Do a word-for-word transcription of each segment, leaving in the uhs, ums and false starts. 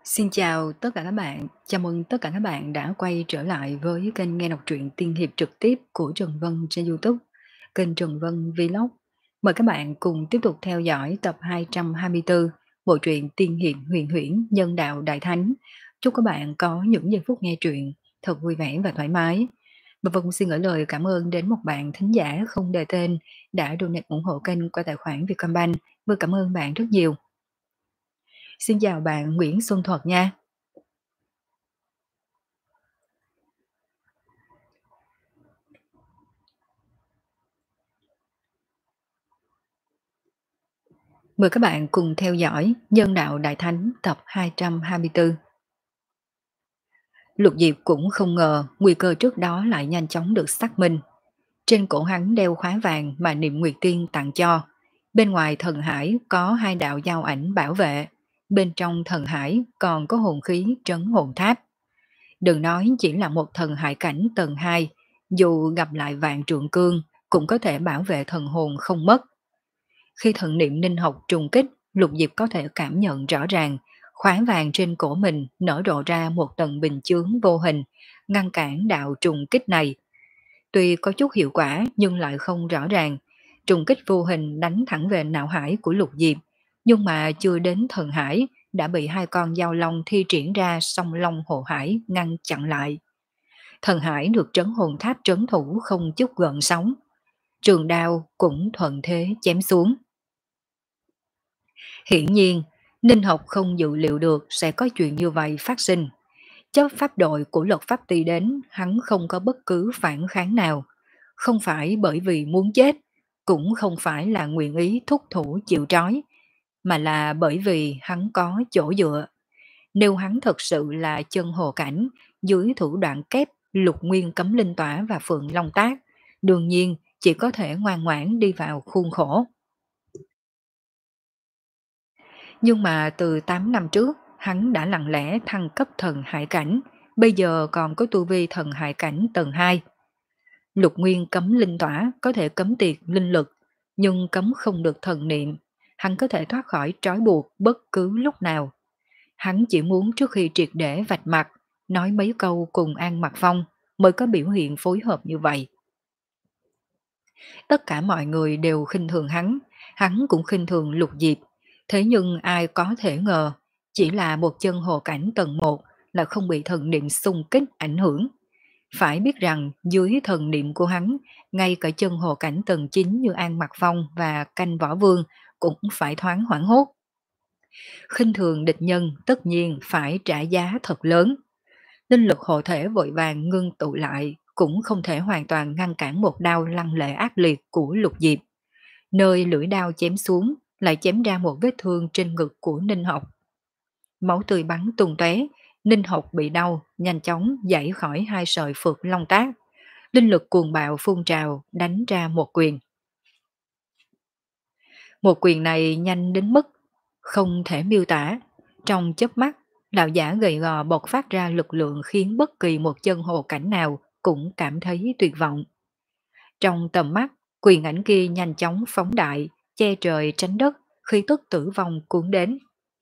Xin chào tất cả các bạn, chào mừng tất cả các bạn đã quay trở lại với kênh nghe đọc truyện tiên hiệp trực tiếp của Trần Vân trên YouTube, kênh Trần Vân Vlog. Mời các bạn cùng tiếp tục theo dõi tập hai trăm hai mươi tư, bộ truyện tiên hiệp huyền huyễn nhân đạo đại thánh. Chúc các bạn có những giây phút nghe truyện thật vui vẻ và thoải mái. Và Vân xin gửi lời cảm ơn đến một bạn thính giả không đề tên đã donate ủng hộ kênh qua tài khoản Vietcombank. Vâng, cảm ơn bạn rất nhiều. Xin chào bạn Nguyễn Xuân Thuật nha. Mời các bạn cùng theo dõi Nhân đạo Đại Thánh tập hai trăm hai mươi tư. Lục Diệp cũng không ngờ nguy cơ trước đó lại nhanh chóng được xác minh. Trên cổ hắn đeo khóa vàng mà Niệm Nguyệt Tiên tặng cho. Bên ngoài thần hải có hai đạo giao ảnh bảo vệ. Bên trong thần hải còn có hồn khí trấn hồn tháp. Đừng nói chỉ là một thần hải cảnh tầng hai, dù gặp lại vạn trượng cương cũng có thể bảo vệ thần hồn không mất. Khi thần niệm ninh học trùng kích, Lục Diệp có thể cảm nhận rõ ràng khóa vàng trên cổ mình nở rộ ra một tầng bình chướng vô hình, ngăn cản đạo trùng kích này. Tuy có chút hiệu quả nhưng lại không rõ ràng. Trùng kích vô hình đánh thẳng về não hải của Lục Diệp, nhưng mà chưa đến thần hải đã bị hai con dao long thi triển ra song long hộ hải ngăn chặn lại. Thần hải được trấn hồn tháp trấn thủ không chút gợn sóng. Trường đao cũng thuận thế chém xuống. Hiển nhiên, Ninh học không dự liệu được sẽ có chuyện như vậy phát sinh. Chấp pháp đội của luật pháp ty đến, hắn không có bất cứ phản kháng nào. Không phải bởi vì muốn chết, cũng không phải là nguyện ý thúc thủ chịu trói, mà là bởi vì hắn có chỗ dựa. Nếu hắn thật sự là chân hồ cảnh, dưới thủ đoạn kép Lục Nguyên Cấm Linh Tỏa và Phượng Long Tác, đương nhiên chỉ có thể ngoan ngoãn đi vào khuôn khổ. Nhưng mà từ tám năm trước, hắn đã lặng lẽ thăng cấp thần hải cảnh, bây giờ còn có tu vi thần hải cảnh tầng hai. Lục Nguyên cấm linh tỏa có thể cấm tiệt linh lực, nhưng cấm không được thần niệm. Hắn có thể thoát khỏi trói buộc bất cứ lúc nào. Hắn chỉ muốn trước khi triệt để vạch mặt, nói mấy câu cùng An Mặc Phong mới có biểu hiện phối hợp như vậy. Tất cả mọi người đều khinh thường hắn, hắn cũng khinh thường Lục Diệp. Thế nhưng ai có thể ngờ, chỉ là một chân hồ cảnh tầng một là không bị thần niệm xung kích ảnh hưởng. Phải biết rằng dưới thần niệm của hắn, ngay cả chân hồ cảnh tầng chín như An Mặc Phong và Canh Võ Vương cũng phải thoáng hoảng hốt. Khinh thường địch nhân tất nhiên phải trả giá thật lớn. Linh lực hộ thể vội vàng ngưng tụ lại cũng không thể hoàn toàn ngăn cản một đao lăng lệ ác liệt của Lục Diệp. Nơi lưỡi đao chém xuống lại chém ra một vết thương trên ngực của Ninh Học. Máu tươi bắn tung tóe, Ninh Học bị đau, nhanh chóng giãy khỏi hai sợi phược long tác. Linh lực cuồng bạo phun trào đánh ra một quyền. Một quyền này nhanh đến mức không thể miêu tả. Trong chớp mắt, đạo giả gầy gò bộc phát ra lực lượng khiến bất kỳ một chân hồ cảnh nào cũng cảm thấy tuyệt vọng. Trong tầm mắt, quyền ảnh kia nhanh chóng phóng đại, che trời tránh đất, khi tức tử vong cuốn đến.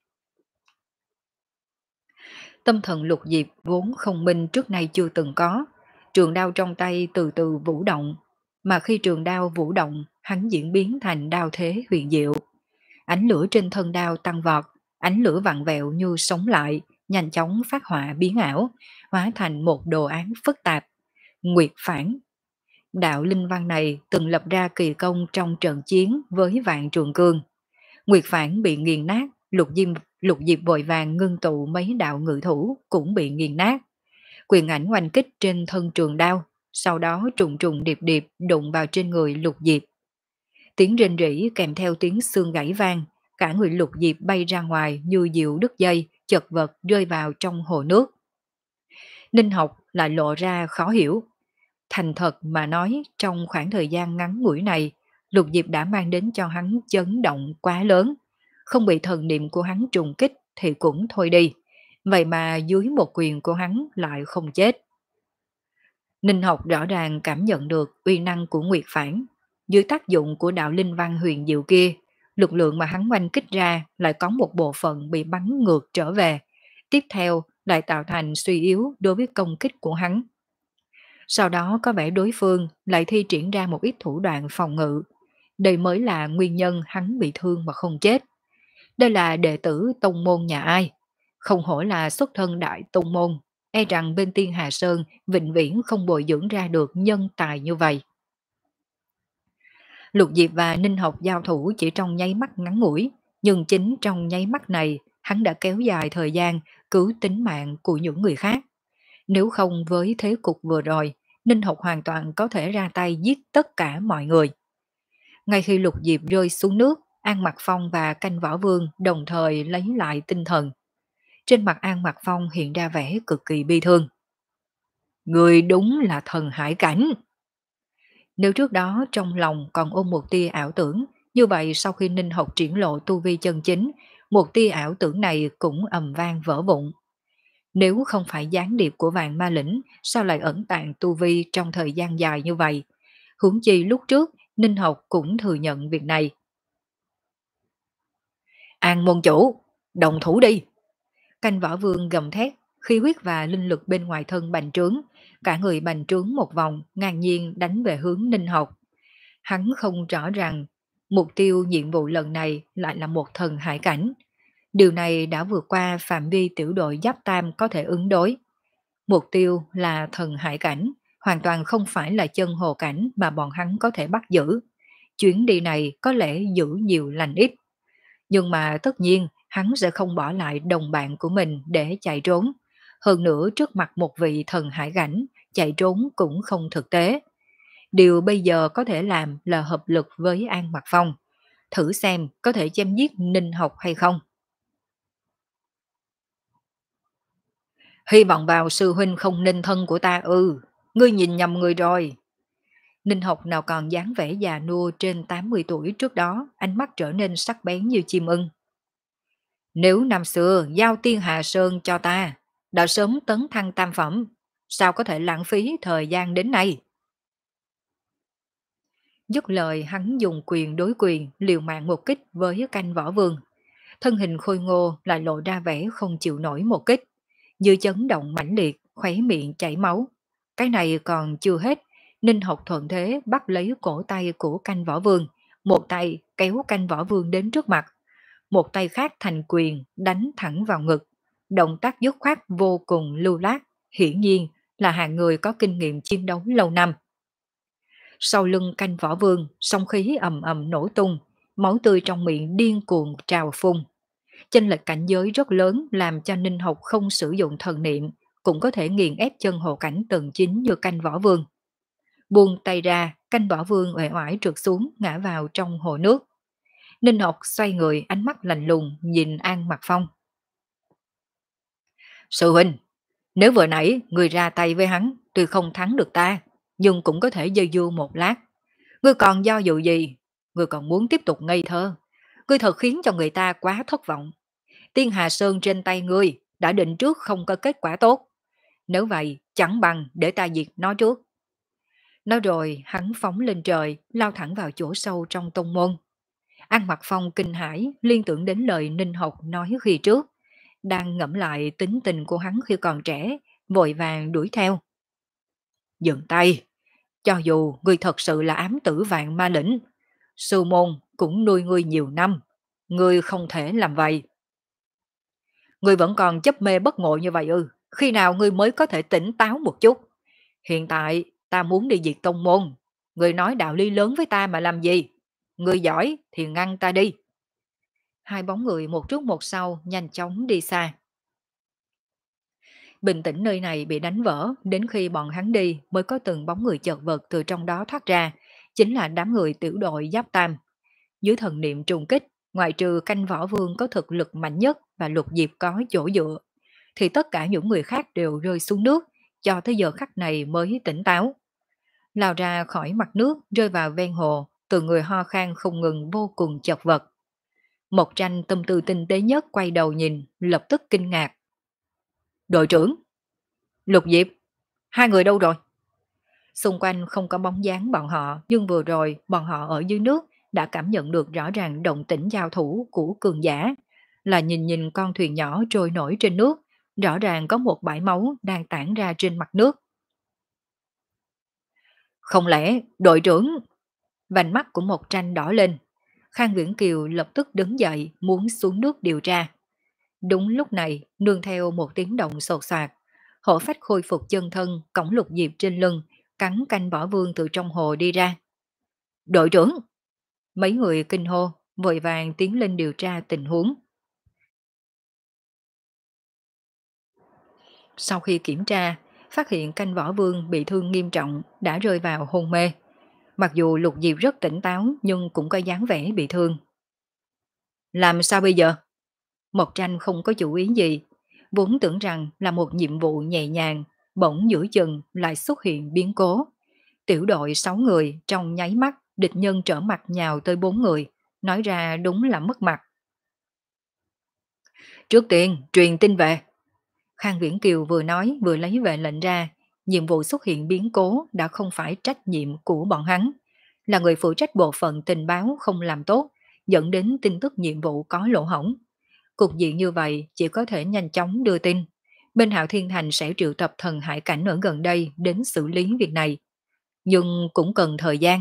Tâm thần Lục Diệp vốn không minh trước nay chưa từng có, trường đao trong tay từ từ vũ động, mà khi trường đao vũ động, hắn diễn biến thành đao thế huyền diệu. Ánh lửa trên thân đao tăng vọt, ánh lửa vặn vẹo như sống lại, nhanh chóng phát họa biến ảo, hóa thành một đồ án phức tạp. Nguyệt phản. Đạo linh văn này từng lập ra kỳ công trong trận chiến với vạn trường cương. Nguyệt phản bị nghiền nát, lục diêm lục diệp vội vàng ngưng tụ mấy đạo ngự thủ cũng bị nghiền nát. Quyền ảnh oanh kích trên thân trường đao, sau đó trùng trùng điệp điệp đụng vào trên người Lục Diệp. Tiếng rên rỉ kèm theo tiếng xương gãy vang, cả người Lục Diệp bay ra ngoài như diều đứt dây, chật vật rơi vào trong hồ nước. Ninh Học lại lộ ra khó hiểu. Thành thật mà nói, trong khoảng thời gian ngắn ngủi này, Lục Diệp đã mang đến cho hắn chấn động quá lớn. Không bị thần niệm của hắn trùng kích thì cũng thôi đi. Vậy mà dưới một quyền của hắn lại không chết. Ninh Học rõ ràng cảm nhận được uy năng của Nguyệt Phản. Dưới tác dụng của đạo linh văn huyền diệu kia, lực lượng mà hắn oanh kích ra lại có một bộ phận bị bắn ngược trở về. tiếp theo lại tạo thành suy yếu đối với công kích của hắn. Sau đó có vẻ đối phương lại thi triển ra một ít thủ đoạn phòng ngự. Đây mới là nguyên nhân hắn bị thương mà không chết. Đây là đệ tử tông môn nhà ai? Không hổ là xuất thân đại tông môn, e rằng bên Tiên Hà Sơn vĩnh viễn không bồi dưỡng ra được nhân tài như vậy. Lục Diệp và Ninh Học giao thủ chỉ trong nháy mắt ngắn ngủi, nhưng chính trong nháy mắt này, hắn đã kéo dài thời gian cứu tính mạng của những người khác. Nếu không với thế cục vừa rồi, Ninh Học hoàn toàn có thể ra tay giết tất cả mọi người. Ngay khi Lục Diệp rơi xuống nước, An Mặc Phong và Canh Võ Vương đồng thời lấy lại tinh thần. Trên mặt An Mặc Phong hiện ra vẻ cực kỳ bi thương. Người đúng là thần hải cảnh. Nếu trước đó trong lòng còn ôm một tia ảo tưởng, như vậy sau khi Ninh Học triển lộ tu vi chân chính, một tia ảo tưởng này cũng ầm vang vỡ vụn. Nếu không phải gián điệp của Vạn Ma Lĩnh, sao lại ẩn tàng tu vi trong thời gian dài như vậy? Huống chi lúc trước, Ninh Học cũng thừa nhận việc này. An môn chủ, đồng thủ đi! Canh Võ Vương gầm thét, khí huyết và linh lực bên ngoài thân bành trướng, cả người bành trướng một vòng, ngang nhiên đánh về hướng Ninh Học. Hắn không rõ rằng mục tiêu nhiệm vụ lần này lại là một thần hải cảnh. Điều này đã vượt qua phạm vi tiểu đội giáp tam có thể ứng đối. Mục tiêu là thần hải cảnh, hoàn toàn không phải là chân hồ cảnh mà bọn hắn có thể bắt giữ. Chuyến đi này có lẽ giữ nhiều lành ít. Nhưng mà tất nhiên hắn sẽ không bỏ lại đồng bạn của mình để chạy trốn. Hơn nữa trước mặt một vị thần hải cảnh, chạy trốn cũng không thực tế. Điều bây giờ có thể làm là hợp lực với An Mặc Phong. Thử xem có thể chém giết Ninh Học hay không. Hy vọng vào sư huynh không ninh thân của ta ư. Ngươi nhìn nhầm người rồi. Ninh Học nào còn dáng vẻ già nua trên tám mươi tuổi trước đó, ánh mắt trở nên sắc bén như chim ưng. Nếu năm xưa giao Tiên Hà Sơn cho ta, đã sớm tấn thăng tam phẩm, sao có thể lãng phí thời gian đến nay? Dứt lời hắn dùng quyền đối quyền liều mạng một kích với Canh Võ Vương. Thân hình khôi ngô lại lộ ra vẻ không chịu nổi một kích. Như chấn động mãnh liệt, khóe miệng chảy máu. Cái này còn chưa hết, Ninh Học thuận thế bắt lấy cổ tay của Canh Võ Vương, một tay kéo Canh Võ Vương đến trước mặt, một tay khác thành quyền đánh thẳng vào ngực. Động tác dứt khoát vô cùng lưu loát, hiển nhiên là hạng người có kinh nghiệm chiến đấu lâu năm. Sau lưng Canh Võ Vương, sóng khí ầm ầm nổ tung, máu tươi trong miệng điên cuồng trào phun. Chênh lệch cảnh giới rất lớn làm cho Ninh Học không sử dụng thần niệm, cũng có thể nghiền ép chân hồ cảnh tầng chín như Canh Võ Vương. Buông tay ra, Canh Võ Vương uể oải trượt xuống ngã vào trong hồ nước. Ninh Học xoay người, ánh mắt lạnh lùng nhìn An Mặc Phong. Sư huynh, nếu vừa nãy người ra tay với hắn, tuy không thắng được ta, nhưng cũng có thể dây dưa một lát. Ngươi còn do dự gì? Ngươi còn muốn tiếp tục ngây thơ? Ngươi thật khiến cho người ta quá thất vọng. Tiên Hà Sơn trên tay ngươi đã định trước không có kết quả tốt. Nếu vậy, chẳng bằng để ta diệt nó trước. Nói rồi, hắn phóng lên trời, lao thẳng vào chỗ sâu trong tông môn. An Mặc Phong kinh hãi, liên tưởng đến lời Ninh Học nói khi trước. Đang ngẫm lại tính tình của hắn khi còn trẻ, vội vàng đuổi theo. Dừng tay! Cho dù ngươi thật sự là ám tử Vạn Ma Lĩnh, sư môn cũng nuôi ngươi nhiều năm. Ngươi không thể làm vậy. Ngươi vẫn còn chấp mê bất ngộ như vậy ư? Khi nào ngươi mới có thể tỉnh táo một chút? Hiện tại ta muốn đi diệt tông môn. Ngươi nói đạo lý lớn với ta mà làm gì? Ngươi giỏi thì ngăn ta đi. Hai bóng người một trước một sau nhanh chóng đi xa. Bình tĩnh nơi này bị đánh vỡ, đến khi bọn hắn đi mới có từng bóng người chợt vật từ trong đó thoát ra, chính là đám người tiểu đội giáp tam. Dưới thần niệm trùng kích, ngoại trừ Canh Võ Vương có thực lực mạnh nhất và Lục Diệp có chỗ dựa, thì tất cả những người khác đều rơi xuống nước, cho tới giờ khắc này mới tỉnh táo. Lao ra khỏi mặt nước, rơi vào ven hồ, từ người ho khan không ngừng vô cùng chật vật. Mộc Tranh tâm tư tinh tế nhất quay đầu nhìn, lập tức kinh ngạc. Đội trưởng! Lục Diệp! Hai người đâu rồi? Xung quanh không có bóng dáng bọn họ, nhưng vừa rồi bọn họ ở dưới nước đã cảm nhận được rõ ràng động tĩnh giao thủ của cường giả, là nhìn nhìn con thuyền nhỏ trôi nổi trên nước, rõ ràng có một bãi máu đang tản ra trên mặt nước. Không lẽ đội trưởng? Vành mắt của một tranh đỏ lên. Khang Viễn Kiều lập tức đứng dậy muốn xuống nước điều tra. Đúng lúc này, nương theo một tiếng động sột soạt, hổ phách khôi phục chân thân, cõng Lục Diệp trên lưng, cắn canh võ vương từ trong hồ đi ra. Đội trưởng! Mấy người kinh hô, vội vàng tiến lên điều tra tình huống. Sau khi kiểm tra, phát hiện canh võ vương bị thương nghiêm trọng, đã rơi vào hôn mê. Mặc dù Lục Diệp rất tỉnh táo nhưng cũng có dáng vẻ bị thương. Làm sao bây giờ? Mộc Tranh không có chủ ý gì, vốn tưởng rằng là một nhiệm vụ nhẹ nhàng, bỗng giữa chừng lại xuất hiện biến cố. Tiểu đội sáu người trong nháy mắt, địch nhân trở mặt nhào tới bốn người, nói ra đúng là mất mặt. Trước tiên, truyền tin về. Khang Viễn Kiều vừa nói vừa lấy về lệnh ra, nhiệm vụ xuất hiện biến cố đã không phải trách nhiệm của bọn hắn, là người phụ trách bộ phận tình báo không làm tốt, dẫn đến tin tức nhiệm vụ có lỗ hổng. Cục diện như vậy chỉ có thể nhanh chóng đưa tin. Bên Hạo Thiên Thành sẽ triệu tập thần hải cảnh ở gần đây đến xử lý việc này. Nhưng cũng cần thời gian.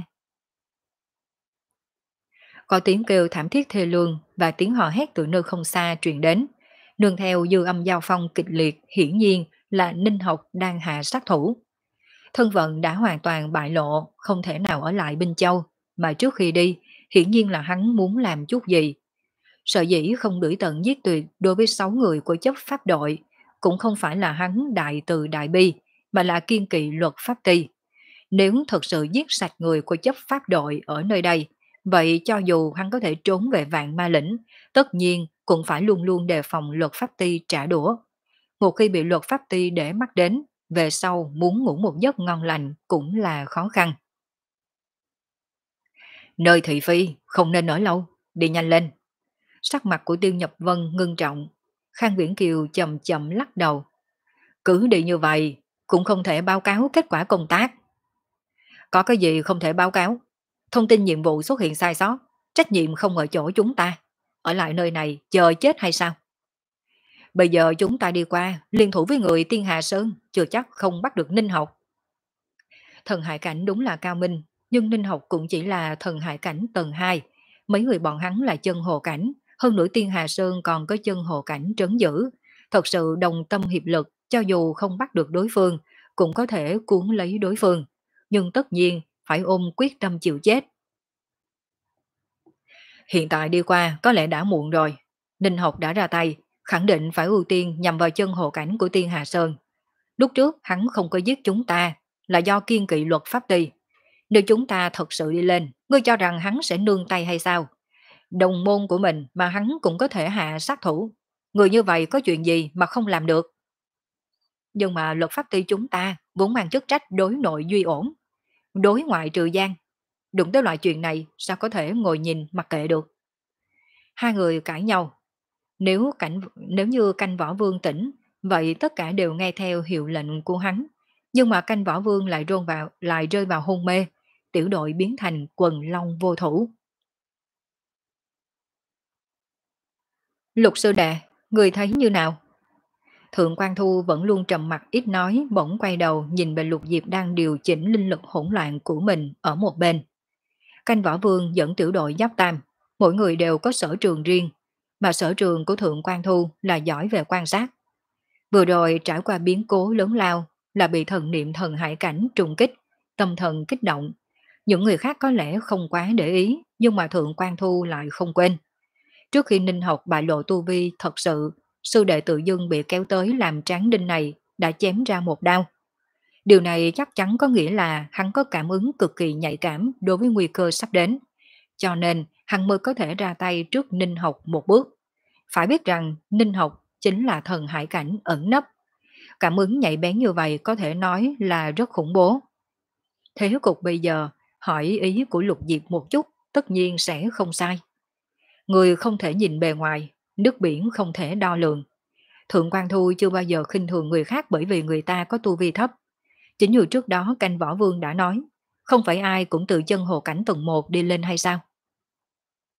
Có tiếng kêu thảm thiết thê lương và tiếng hò hét từ nơi không xa truyền đến. Nương theo dư âm giao phong kịch liệt, hiển nhiên là Ninh Học đang hạ sát thủ. Thân vận đã hoàn toàn bại lộ, không thể nào ở lại Binh Châu, mà trước khi đi, hiển nhiên là hắn muốn làm chút gì. Sợ dĩ không đuổi tận giết tuyệt đối với sáu người của chấp pháp đội, cũng không phải là hắn đại từ đại bi, mà là kiên kỵ luật pháp ty. Nếu thật sự giết sạch người của chấp pháp đội ở nơi đây, vậy cho dù hắn có thể trốn về vạn ma lĩnh, tất nhiên cũng phải luôn luôn đề phòng luật pháp ty trả đũa. Một khi bị luật pháp ty để mắt đến, về sau muốn ngủ một giấc ngon lành cũng là khó khăn. Nơi thị phi, không nên ở lâu, đi nhanh lên. Sắc mặt của Tiêu Nhập Vân ngưng trọng. Khang Viễn Kiều chậm chậm lắc đầu. Cứ đi như vậy, cũng không thể báo cáo kết quả công tác. Có cái gì không thể báo cáo? Thông tin nhiệm vụ xuất hiện sai sót, trách nhiệm không ở chỗ chúng ta. Ở lại nơi này chờ chết hay sao? Bây giờ chúng ta đi qua, liên thủ với người Tiên Hà Sơn, chưa chắc không bắt được Ninh Học. Thần hải cảnh đúng là cao minh, nhưng Ninh Học cũng chỉ là thần hải cảnh tầng hai. Mấy người bọn hắn là chân hồ cảnh, hơn nữa Tiên Hà Sơn còn có chân hồ cảnh trấn giữ. Thật sự đồng tâm hiệp lực, cho dù không bắt được đối phương, cũng có thể cuốn lấy đối phương. Nhưng tất nhiên phải ôm quyết tâm chịu chết. Hiện tại đi qua có lẽ đã muộn rồi. Ninh Học đã ra tay, khẳng định phải ưu tiên nhằm vào chân hồ cảnh của Tiên Hà Sơn. Lúc trước hắn không có giết chúng ta là do kiên kỵ luật pháp ty. Nếu chúng ta thật sự đi lên, ngươi cho rằng hắn sẽ nương tay hay sao? Đồng môn của mình mà hắn cũng có thể hạ sát thủ. Người như vậy có chuyện gì mà không làm được? Nhưng mà luật pháp ty chúng ta vốn mang chức trách đối nội duy ổn, đối ngoại trừ gian. Đụng tới loại chuyện này sao có thể ngồi nhìn mặc kệ được? Hai người cãi nhau. Nếu cảnh nếu như canh võ vương tỉnh, vậy tất cả đều nghe theo hiệu lệnh của hắn. Nhưng mà canh võ vương lại rôn vào, lại rơi vào hôn mê. Tiểu đội biến thành quần long vô thủ. Lục sư đệ, người thấy như nào? Thượng Quan Thu vẫn luôn trầm mặt ít nói, bỗng quay đầu nhìn về Lục Diệp đang điều chỉnh linh lực hỗn loạn của mình ở một bên. Canh võ vương dẫn tiểu đội giáp tam, mỗi người đều có sở trường riêng, mà sở trường của Thượng Quan Thu là giỏi về quan sát. Vừa rồi trải qua biến cố lớn lao là bị thần niệm thần hải cảnh trùng kích, tâm thần kích động. Những người khác có lẽ không quá để ý, nhưng mà Thượng Quan Thu lại không quên. Trước khi Ninh Học bại lộ tu vi thật sự, sư đệ tự dưng bị kéo tới làm tráng đinh này đã chém ra một đao. Điều này chắc chắn có nghĩa là hắn có cảm ứng cực kỳ nhạy cảm đối với nguy cơ sắp đến. Cho nên hắn mới có thể ra tay trước Ninh Học một bước. Phải biết rằng Ninh Học chính là thần hải cảnh ẩn nấp. Cảm ứng nhạy bén như vậy có thể nói là rất khủng bố. Thế cục bây giờ, hỏi ý của Lục Diệp một chút, tất nhiên sẽ không sai. Người không thể nhìn bề ngoài, nước biển không thể đo lường. Thượng Quan Thu chưa bao giờ khinh thường người khác bởi vì người ta có tu vi thấp. Chính như trước đó canh võ vương đã nói, không phải ai cũng từ chân hồ cảnh tầng một đi lên hay sao?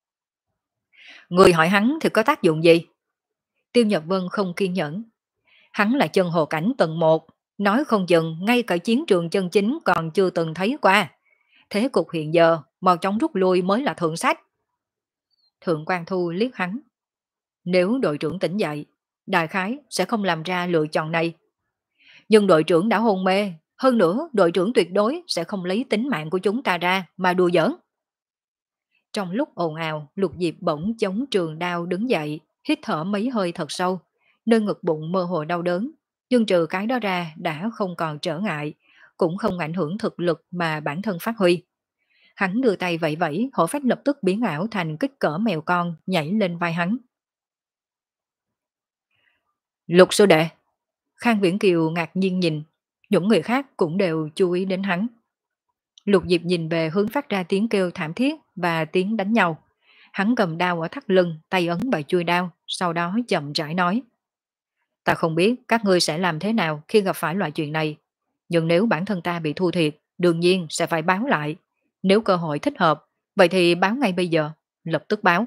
Người hỏi hắn thì có tác dụng gì? Tiêu Nhật Vân không kiên nhẫn. Hắn là chân hồ cảnh tầng một, nói không chừng ngay cả chiến trường chân chính còn chưa từng thấy qua. Thế cục hiện giờ, mau chóng rút lui mới là thượng sách. Thượng quan Thu liếc hắn. Nếu đội trưởng tỉnh dậy, đại khái sẽ không làm ra lựa chọn này. Nhưng đội trưởng đã hôn mê, hơn nữa đội trưởng tuyệt đối sẽ không lấy tính mạng của chúng ta ra mà đùa giỡn. Trong lúc ồn ào, Lục Diệp bỗng chống trường đao đứng dậy, hít thở mấy hơi thật sâu, nơi ngực bụng mơ hồ đau đớn, nhưng trừ cái đó ra đã không còn trở ngại, cũng không ảnh hưởng thực lực mà bản thân phát huy. Hắn đưa tay vẫy vẫy, hổ phách lập tức biến ảo thành kích cỡ mèo con, nhảy lên vai hắn. Lục sư đệ. Khang Viễn Kiều ngạc nhiên nhìn, những người khác cũng đều chú ý đến hắn. Lục Diệp nhìn về hướng phát ra tiếng kêu thảm thiết và tiếng đánh nhau. Hắn cầm đao ở thắt lưng, tay ấn vào chuôi đao, sau đó chậm rãi nói. Ta không biết các ngươi sẽ làm thế nào khi gặp phải loại chuyện này, nhưng nếu bản thân ta bị thua thiệt, đương nhiên sẽ phải báo lại. Nếu cơ hội thích hợp, vậy thì báo ngay bây giờ, lập tức báo.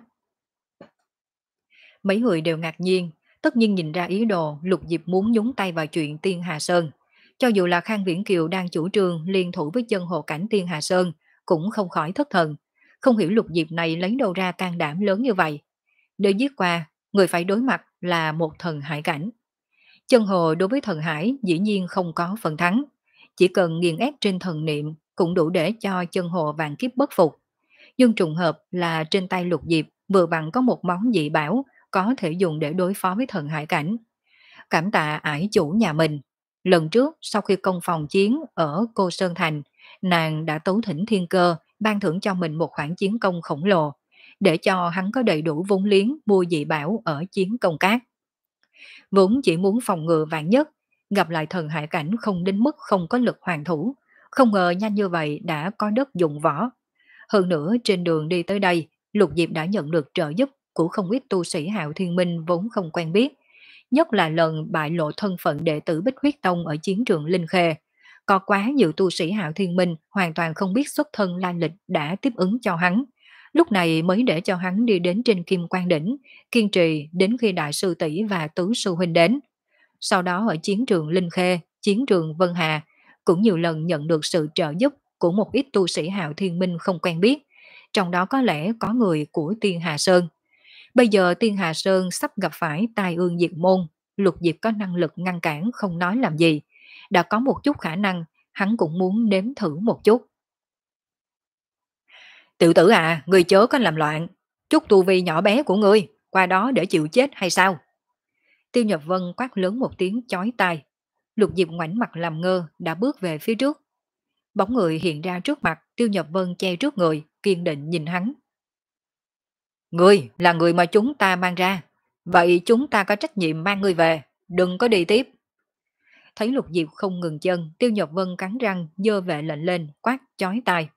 Mấy người đều ngạc nhiên, tất nhiên nhìn ra ý đồ Lục Diệp muốn nhúng tay vào chuyện Tiên Hà Sơn. Cho dù là Khang Viễn Kiều đang chủ trương liên thủ với chân hộ cảnh Tiên Hà Sơn, cũng không khỏi thất thần. Không hiểu Lục Diệp này lấy đâu ra can đảm lớn như vậy. Để giết qua, người phải đối mặt là một thần hải cảnh. Chân hồ đối với thần hải dĩ nhiên không có phần thắng. Chỉ cần nghiền ép trên thần niệm cũng đủ để cho chân hồ vạn kiếp bất phục. Nhưng trùng hợp là trên tay Lục Diệp vừa vặn có một món dị bảo có thể dùng để đối phó với thần hải cảnh. Cảm tạ ải chủ nhà mình. Lần trước sau khi công phòng chiến ở Cô Sơn Thành, nàng đã tấu thỉnh thiên cơ ban thưởng cho mình một khoản chiến công khổng lồ, để cho hắn có đầy đủ vốn liếng mua dị bảo ở chiến công cát. Vốn chỉ muốn phòng ngừa vạn nhất, gặp lại thần hải cảnh không đến mức không có lực hoàn thủ, không ngờ nhanh như vậy đã có đất dụng võ. Hơn nữa trên đường đi tới đây, Lục Diệp đã nhận được trợ giúp của không ít tu sĩ Hạo Thiên Minh vốn không quen biết, nhất là lần bại lộ thân phận đệ tử Bích Huyết Tông ở chiến trường Linh Khê. Có quá nhiều tu sĩ Hạo Thiên Minh hoàn toàn không biết xuất thân lai lịch đã tiếp ứng cho hắn. Lúc này mới để cho hắn đi đến trên Kim Quan Đỉnh, kiên trì đến khi Đại sư tỷ và Tứ sư huynh đến. Sau đó ở chiến trường Linh Khê, chiến trường Vân Hà, cũng nhiều lần nhận được sự trợ giúp của một ít tu sĩ Hạo Thiên Minh không quen biết, trong đó có lẽ có người của Tiên Hà Sơn. Bây giờ Tiên Hà Sơn sắp gặp phải tai ương diệt môn, Lục Diệp có năng lực ngăn cản không nói làm gì. Đã có một chút khả năng, hắn cũng muốn nếm thử một chút. Tiểu tử à, ngươi chớ có làm loạn. Chút tu vi nhỏ bé của ngươi, qua đó để chịu chết hay sao? Tiêu Nhập Vân quát lớn một tiếng chói tai. Lục Diệp ngoảnh mặt làm ngơ, đã bước về phía trước. Bóng người hiện ra trước mặt, Tiêu Nhập Vân che trước người, kiên định nhìn hắn. Ngươi là người mà chúng ta mang ra, vậy chúng ta có trách nhiệm mang ngươi về, đừng có đi tiếp. Thấy Lục Diệp không ngừng chân, Tiêu Nhập Vân cắn răng, giơ vệ lệnh lên, quát chói tai.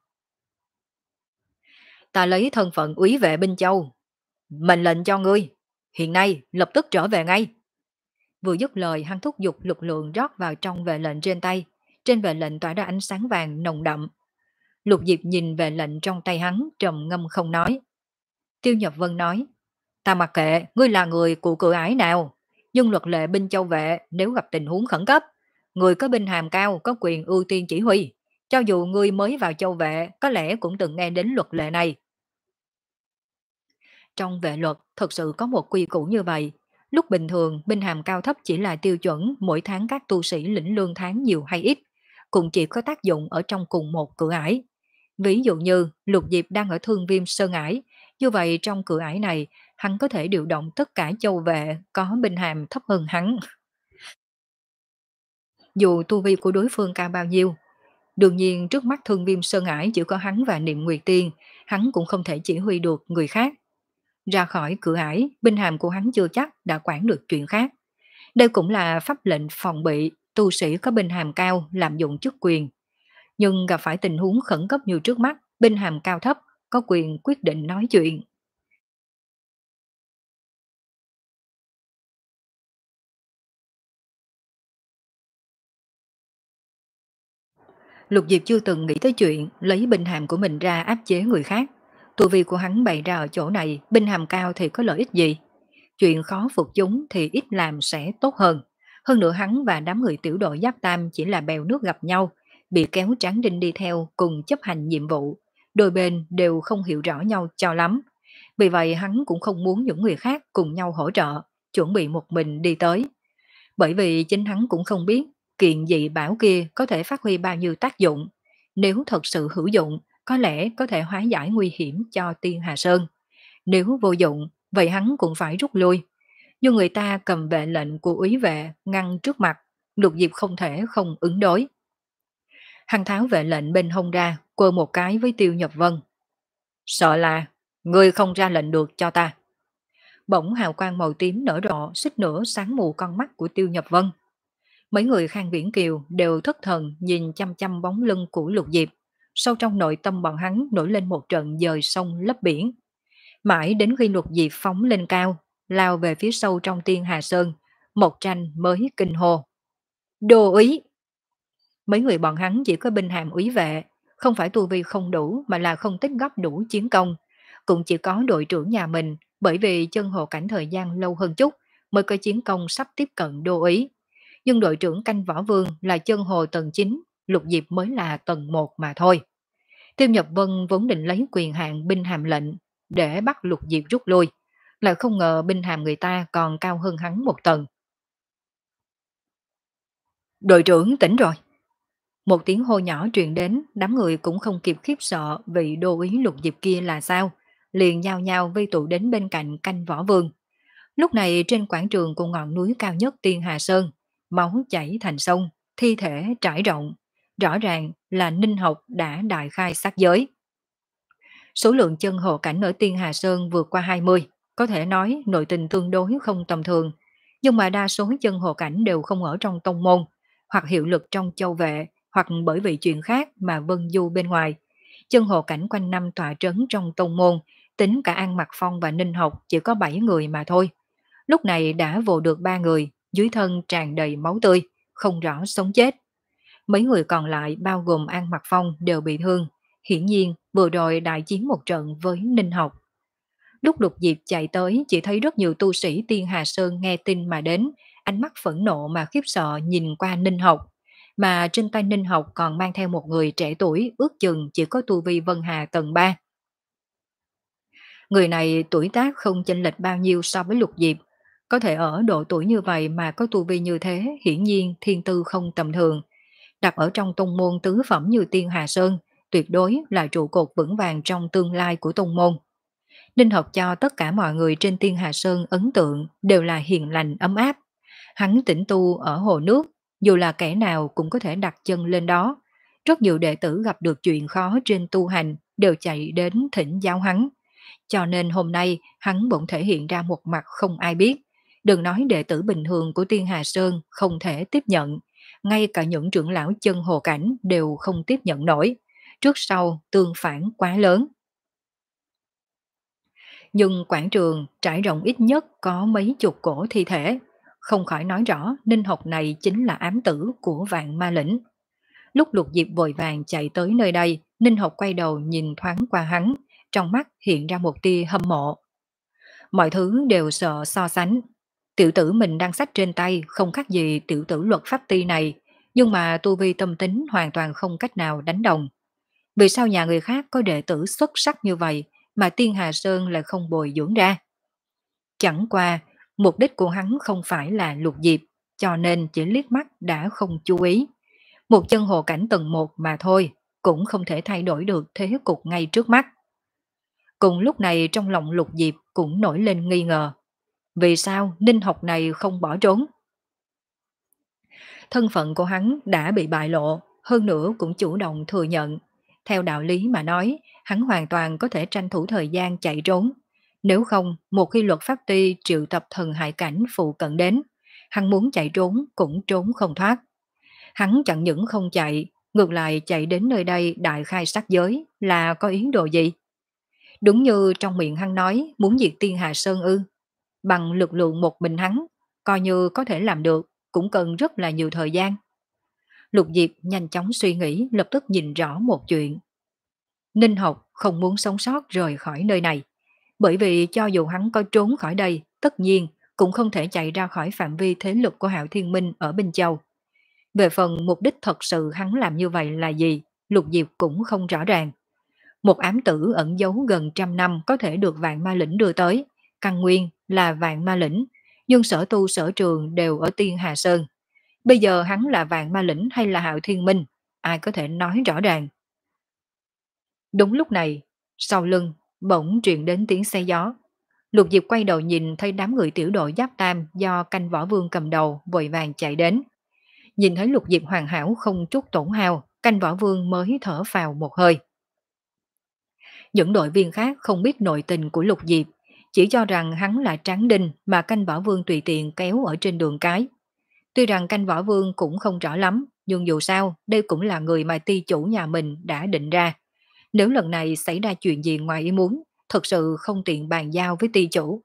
Ta lấy thân phận úy vệ Binh Châu, mệnh lệnh cho ngươi, hiện nay lập tức trở về ngay. Vừa dứt lời, hắn thúc giục lực lượng rót vào trong vệ lệnh trên tay, trên vệ lệnh tỏa ra ánh sáng vàng nồng đậm. Lục Diệp nhìn vệ lệnh trong tay hắn, trầm ngâm không nói. Tiêu Nhập Vân nói, ta mặc kệ, ngươi là người của cự ái nào, nhưng luật lệ binh châu vệ nếu gặp tình huống khẩn cấp, người có binh hàm cao có quyền ưu tiên chỉ huy. Cho dù ngươi mới vào châu vệ, có lẽ cũng từng nghe đến luật lệ này. Trong vệ luật thật sự có một quy củ như vậy. Lúc bình thường, binh hàm cao thấp chỉ là tiêu chuẩn mỗi tháng các tu sĩ lĩnh lương tháng nhiều hay ít, cũng chỉ có tác dụng ở trong cùng một cửa ải. Ví dụ như Lục Diệp đang ở Thương Viêm Sơn ải, như vậy trong cửa ải này, hắn có thể điều động tất cả châu vệ có binh hàm thấp hơn hắn. Dù tu vi của đối phương cao bao nhiêu, đương nhiên trước mắt Thương Viêm Sơn ải chỉ có hắn và Niệm Nguyệt Tiên, hắn cũng không thể chỉ huy được người khác. Ra khỏi cửa ải, binh hàm của hắn chưa chắc đã quản được chuyện khác. Đây cũng là pháp lệnh phòng bị, tu sĩ có binh hàm cao lạm dụng chức quyền. Nhưng gặp phải tình huống khẩn cấp như trước mắt, binh hàm cao thấp có quyền quyết định nói chuyện. Lục Diệp chưa từng nghĩ tới chuyện lấy binh hàm của mình ra áp chế người khác. Tu vi của hắn bày ra ở chỗ này, binh hàm cao thì có lợi ích gì? Chuyện khó phục chúng thì ít làm sẽ tốt hơn. Hơn nữa hắn và đám người tiểu đội Giáp Tam chỉ là bèo nước gặp nhau, bị kéo Tráng Đinh đi theo cùng chấp hành nhiệm vụ. Đôi bên đều không hiểu rõ nhau cho lắm. Vì vậy hắn cũng không muốn những người khác cùng nhau hỗ trợ, chuẩn bị một mình đi tới. Bởi vì chính hắn cũng không biết kiện dị bảo kia có thể phát huy bao nhiêu tác dụng. Nếu thật sự hữu dụng, có lẽ có thể hóa giải nguy hiểm cho Tiên Hà Sơn. Nếu vô dụng, vậy hắn cũng phải rút lui. Nhưng người ta cầm vệ lệnh của úy vệ ngăn trước mặt, Lục Diệp không thể không ứng đối. Hắn tháo vệ lệnh bên hông ra, quơ một cái với Tiêu Nhập Vân. Sợ là, ngươi không ra lệnh được cho ta. Bỗng hào quang màu tím nở rộ, xích nửa sáng mù con mắt của Tiêu Nhập Vân. Mấy người Khang Viễn Kiều đều thất thần nhìn chăm chăm bóng lưng của Lục Diệp. Sâu trong nội tâm bọn hắn nổi lên một trận dời sông lấp biển. Mãi đến khi Lục Diệp phóng lên cao, lao về phía sâu trong Tiên Hà Sơn, Mộc Tranh mới kinh hô. Đồ úy! Mấy người bọn hắn chỉ có binh hàm úy vệ, không phải tu vi không đủ mà là không tích góp đủ chiến công. Cũng chỉ có đội trưởng nhà mình, bởi vì chân hồ cảnh thời gian lâu hơn chút, mới có chiến công sắp tiếp cận đô úy. Nhưng đội trưởng canh võ vương là chân hồ tầng chín, Lục Diệp mới là tầng một mà thôi. Tiêu Nhập Vân vốn định lấy quyền hạn binh hàm lệnh để bắt Lục Diệp rút lui, lại không ngờ binh hàm người ta còn cao hơn hắn một tầng. Đội trưởng tỉnh rồi. Một tiếng hô nhỏ truyền đến, đám người cũng không kịp khiếp sợ vì đô úy Lục Diệp kia là sao, liền nhao nhao vây tụ đến bên cạnh canh võ vương. Lúc này trên quảng trường của ngọn núi cao nhất Tiên Hà Sơn, máu chảy thành sông, thi thể trải rộng, rõ ràng là Ninh Học đã đại khai sát giới. Số lượng chân hồ cảnh ở Tiên Hà Sơn vượt qua hai mươi, có thể nói nội tình tương đối không tầm thường, nhưng mà đa số chân hồ cảnh đều không ở trong tông môn, hoặc hiệu lực trong châu vệ, hoặc bởi vì chuyện khác mà vân du bên ngoài. Chân hồ cảnh quanh năm tọa trấn trong tông môn, tính cả An Mặc Phong và Ninh Học chỉ có bảy người mà thôi. Lúc này đã vồ được ba người, dưới thân tràn đầy máu tươi, không rõ sống chết. Mấy người còn lại bao gồm An Mặc Phong đều bị thương, hiển nhiên vừa rồi đại chiến một trận với Ninh Học. Lúc Lục Diệp chạy tới chỉ thấy rất nhiều tu sĩ Tiên Hà Sơn nghe tin mà đến, ánh mắt phẫn nộ mà khiếp sợ nhìn qua Ninh Học. Mà trên tay Ninh Học còn mang theo một người trẻ tuổi ước chừng chỉ có tu vi Vân Hà tầng ba. Người này tuổi tác không chênh lệch bao nhiêu so với Lục Diệp, có thể ở độ tuổi như vậy mà có tu vi như thế, hiển nhiên thiên tư không tầm thường. Đặt ở trong tông môn tứ phẩm như Tiên Hà Sơn, tuyệt đối là trụ cột vững vàng trong tương lai của tông môn. Ninh Học cho tất cả mọi người trên Tiên Hà Sơn ấn tượng đều là hiền lành ấm áp. Hắn tĩnh tu ở hồ nước, dù là kẻ nào cũng có thể đặt chân lên đó. Rất nhiều đệ tử gặp được chuyện khó trên tu hành đều chạy đến thỉnh giáo hắn. Cho nên hôm nay hắn bỗng thể hiện ra một mặt không ai biết. Đừng nói đệ tử bình thường của Tiên Hà Sơn không thể tiếp nhận, ngay cả những trưởng lão chân hồ cảnh đều không tiếp nhận nổi. Trước sau tương phản quá lớn. Nhưng quảng trường trải rộng ít nhất có mấy chục cổ thi thể, không khỏi nói rõ Ninh Học này chính là ám tử của Vạn Ma Lĩnh. Lúc Lục Diệp vội vàng chạy tới nơi đây, Ninh Học quay đầu nhìn thoáng qua hắn, trong mắt hiện ra một tia hâm mộ. Mọi thứ đều sợ so sánh. Tiểu tử mình đang sách trên tay không khác gì tiểu tử luật pháp ti này, nhưng mà tu vi tâm tính hoàn toàn không cách nào đánh đồng. Vì sao nhà người khác có đệ tử xuất sắc như vậy mà Tiên Hà Sơn lại không bồi dưỡng ra? Chẳng qua, mục đích của hắn không phải là Lục Diệp, cho nên chỉ liếc mắt đã không chú ý. Một chân hồ cảnh tầng một mà thôi, cũng không thể thay đổi được thế cục ngay trước mắt. Cùng lúc này trong lòng Lục Diệp cũng nổi lên nghi ngờ. Vì sao Ninh Học này không bỏ trốn? Thân phận của hắn đã bị bại lộ, hơn nữa cũng chủ động thừa nhận. Theo đạo lý mà nói, hắn hoàn toàn có thể tranh thủ thời gian chạy trốn. Nếu không, một khi luật pháp ti triệu tập thần hại cảnh phụ cận đến, hắn muốn chạy trốn cũng trốn không thoát. Hắn chẳng những không chạy, ngược lại chạy đến nơi đây đại khai sát giới là có ý đồ gì? Đúng như trong miệng hắn nói muốn diệt Tiên Hà Sơn ư. Bằng lực lượng một mình hắn, coi như có thể làm được, cũng cần rất là nhiều thời gian. Lục Diệp nhanh chóng suy nghĩ, lập tức nhìn rõ một chuyện. Ninh Học không muốn sống sót rời khỏi nơi này, bởi vì cho dù hắn có trốn khỏi đây, tất nhiên cũng không thể chạy ra khỏi phạm vi thế lực của Hạo Thiên Minh ở Bình Châu. Về phần mục đích thật sự hắn làm như vậy là gì, Lục Diệp cũng không rõ ràng. Một ám tử ẩn giấu gần trăm năm có thể được vạn ma lĩnh đưa tới, căn nguyên là vạn ma lĩnh, nhưng sở tu sở trường đều ở Tiên Hà Sơn. Bây giờ hắn là vạn ma lĩnh hay là Hạo Thiên Minh, ai có thể nói rõ ràng. Đúng lúc này, sau lưng, bỗng truyền đến tiếng xe gió. Lục Diệp quay đầu nhìn thấy đám người tiểu đội giáp tam do canh võ vương cầm đầu vội vàng chạy đến. Nhìn thấy Lục Diệp hoàn hảo không chút tổn hao, canh võ vương mới thở phào một hơi. Những đội viên khác không biết nội tình của Lục Diệp, chỉ cho rằng hắn là tráng đinh mà canh võ vương tùy tiện kéo ở trên đường cái. Tuy rằng canh võ vương cũng không rõ lắm, nhưng dù sao đây cũng là người mà ty chủ nhà mình đã định ra. Nếu lần này xảy ra chuyện gì ngoài ý muốn, thật sự không tiện bàn giao với ty chủ.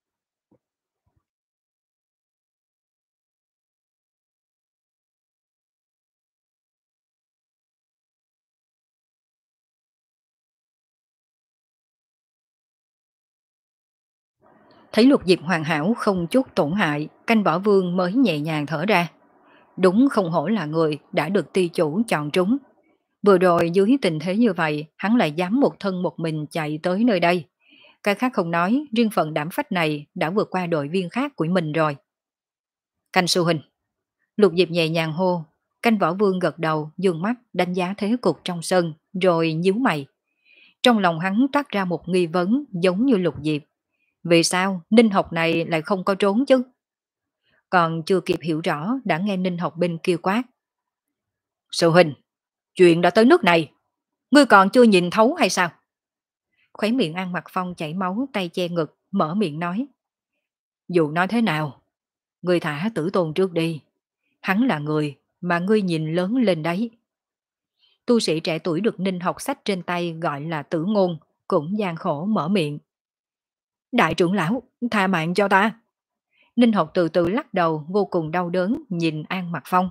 Thấy Lục Diệp hoàn hảo không chút tổn hại, canh võ vương mới nhẹ nhàng thở ra. Đúng không hổ là người đã được ty chủ chọn trúng. Vừa rồi dưới tình thế như vậy, hắn lại dám một thân một mình chạy tới nơi đây. Cái khác không nói, riêng phần đảm phách này đã vượt qua đội viên khác của mình rồi. Canh sư huynh. Lục Diệp nhẹ nhàng hô. Canh võ vương gật đầu, dương mắt đánh giá thế cục trong sân, rồi nhíu mày. Trong lòng hắn toát ra một nghi vấn giống như Lục Diệp. Vì sao Ninh học này lại không có trốn chứ? Còn chưa kịp hiểu rõ đã nghe Ninh học bên kia quát. Sư huynh, chuyện đã tới nước này, ngươi còn chưa nhìn thấu hay sao? Khóe miệng An Mặc Phong chảy máu, tay che ngực, mở miệng nói. Dù nói thế nào, ngươi thả Tử Tôn trước đi. Hắn là người mà ngươi nhìn lớn lên đấy. Tu sĩ trẻ tuổi được Ninh học sách trên tay gọi là Tử Ngôn, cũng gian khổ mở miệng. Đại trưởng lão, tha mạng cho ta. Ninh học từ từ lắc đầu vô cùng đau đớn nhìn An Mặc Phong.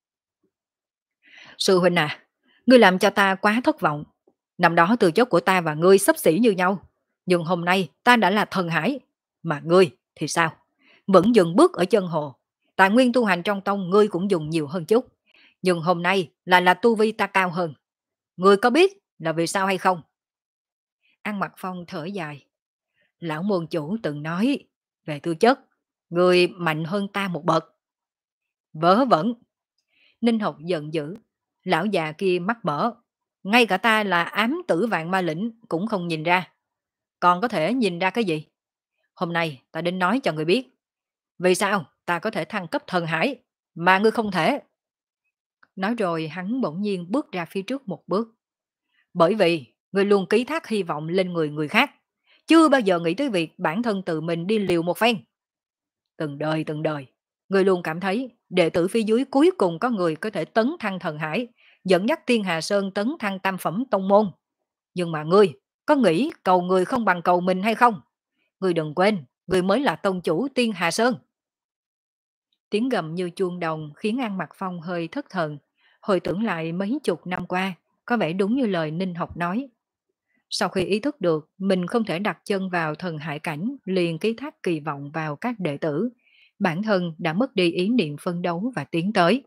Sư huynh à, ngươi làm cho ta quá thất vọng. Năm đó tư chất của ta và ngươi xấp xỉ như nhau. Nhưng hôm nay ta đã là thần hải. Mà ngươi thì sao? Vẫn dừng bước ở chân hồ. Tài nguyên tu hành trong tông ngươi cũng dùng nhiều hơn chút. Nhưng hôm nay là là tu vi ta cao hơn. Ngươi có biết là vì sao hay không? An Mặc Phong thở dài. Lão môn chủ từng nói về tư chất, ngươi mạnh hơn ta một bậc. Vớ vẩn. Ninh học giận dữ. Lão già kia mắc mỡ. Ngay cả ta là ám tử vạn ma lĩnh cũng không nhìn ra. Còn có thể nhìn ra cái gì? Hôm nay ta đến nói cho người biết. Vì sao ta có thể thăng cấp thần hải mà ngươi không thể? Nói rồi hắn bỗng nhiên bước ra phía trước một bước. Bởi vì ngươi luôn ký thác hy vọng lên người người khác. Chưa bao giờ nghĩ tới việc bản thân tự mình đi liều một phen. Từng đời từng đời, ngươi luôn cảm thấy đệ tử phía dưới cuối cùng có người có thể tấn thăng thần hải, dẫn dắt Tiên Hà Sơn tấn thăng tam phẩm tông môn. Nhưng mà ngươi, có nghĩ cầu người không bằng cầu mình hay không? Ngươi đừng quên, ngươi mới là tông chủ Tiên Hà Sơn. Tiếng gầm như chuông đồng khiến An Mặc Phong hơi thất thần, hồi tưởng lại mấy chục năm qua, có vẻ đúng như lời Ninh học nói. Sau khi ý thức được mình không thể đặt chân vào thần hải cảnh, liền ký thác kỳ vọng vào các đệ tử, bản thân đã mất đi ý niệm phân đấu và tiến tới.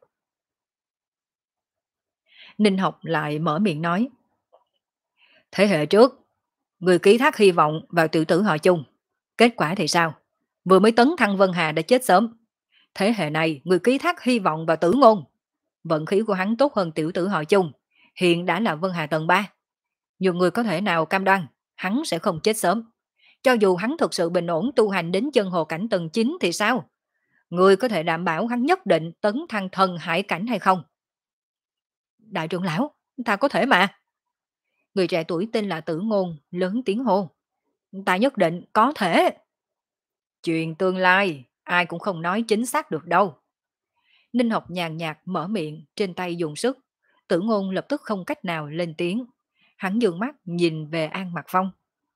Ninh học lại mở miệng nói. Thế hệ trước, người ký thác hy vọng vào tiểu tử họ chung. Kết quả thì sao? Vừa mới tấn thăng Vân Hà đã chết sớm. Thế hệ này, người ký thác hy vọng vào Tử Ngôn. Vận khí của hắn tốt hơn tiểu tử họ chung, hiện đã là Vân Hà tầng ba. Nhưng người có thể nào cam đoan, hắn sẽ không chết sớm. Cho dù hắn thực sự bình ổn tu hành đến chân hồ cảnh tầng chín thì sao? Người có thể đảm bảo hắn nhất định tấn thăng thần hải cảnh hay không? Đại trưởng lão, ta có thể mà. Người trẻ tuổi tên là Tử Ngôn, lớn tiếng hô. Ta nhất định có thể. Chuyện tương lai, ai cũng không nói chính xác được đâu. Ninh học nhàn nhạt mở miệng, trên tay dùng sức. Tử Ngôn lập tức không cách nào lên tiếng. Hắn dường mắt nhìn về An Mặc Phong.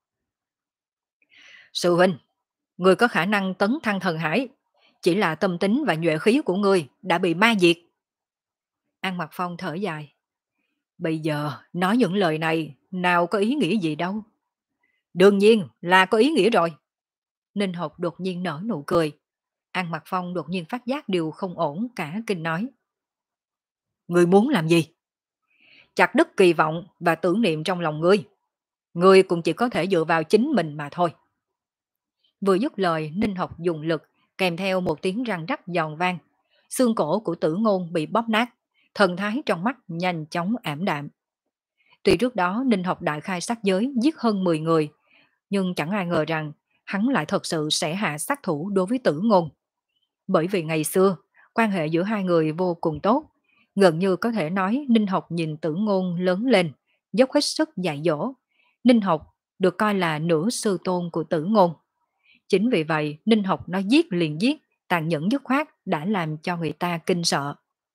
Sư huynh, người có khả năng tấn thăng thần hải. Chỉ là tâm tính và nhuệ khí của ngươi đã bị ma diệt. An Mặc Phong thở dài. Bây giờ nói những lời này nào có ý nghĩa gì đâu. Đương nhiên là có ý nghĩa rồi. Ninh học đột nhiên nở nụ cười. An Mặc Phong đột nhiên phát giác điều không ổn, cả kinh nói. Ngươi muốn làm gì? Chặt đứt kỳ vọng và tưởng niệm trong lòng ngươi. Ngươi cũng chỉ có thể dựa vào chính mình mà thôi. Vừa dứt lời, Ninh Học dùng lực, kèm theo một tiếng răng rắc giòn vang. Xương cổ của Tử Ngôn bị bóp nát, thần thái trong mắt nhanh chóng ảm đạm. Tuy trước đó Ninh Học đại khai sát giới giết hơn mười người, nhưng chẳng ai ngờ rằng hắn lại thật sự sẽ hạ sát thủ đối với Tử Ngôn. Bởi vì ngày xưa, quan hệ giữa hai người vô cùng tốt, gần như có thể nói Ninh Học nhìn Tử Ngôn lớn lên, dốc hết sức dạy dỗ. Ninh Học được coi là nửa sư tôn của Tử Ngôn. Chính vì vậy, Ninh Học nói giết liền giết, tàn nhẫn dứt khoát đã làm cho người ta kinh sợ.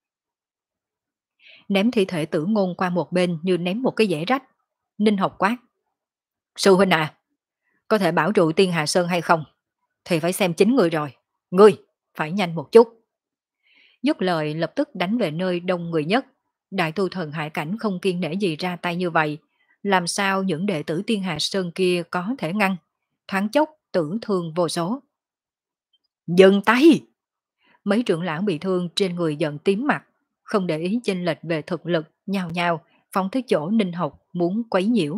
Ném thi thể Tử Ngôn qua một bên như ném một cái dẻ rách. Ninh Học quát. Sư huynh à, có thể bảo trụ Tiên Hà Sơn hay không? Thì phải xem chính người rồi. Ngươi, phải nhanh một chút. Dứt lời lập tức đánh về nơi đông người nhất. Đại tu thần Hải Cảnh không kiên nể gì ra tay như vậy. Làm sao những đệ tử Tiên Hà Sơn kia có thể ngăn? Thoáng chốc tử thương vô số. Dừng tay! Mấy trưởng lão bị thương trên người giận tím mặt, không để ý chênh lệch về thực lực, nhào nhào, phóng tới chỗ Ninh Học muốn quấy nhiễu.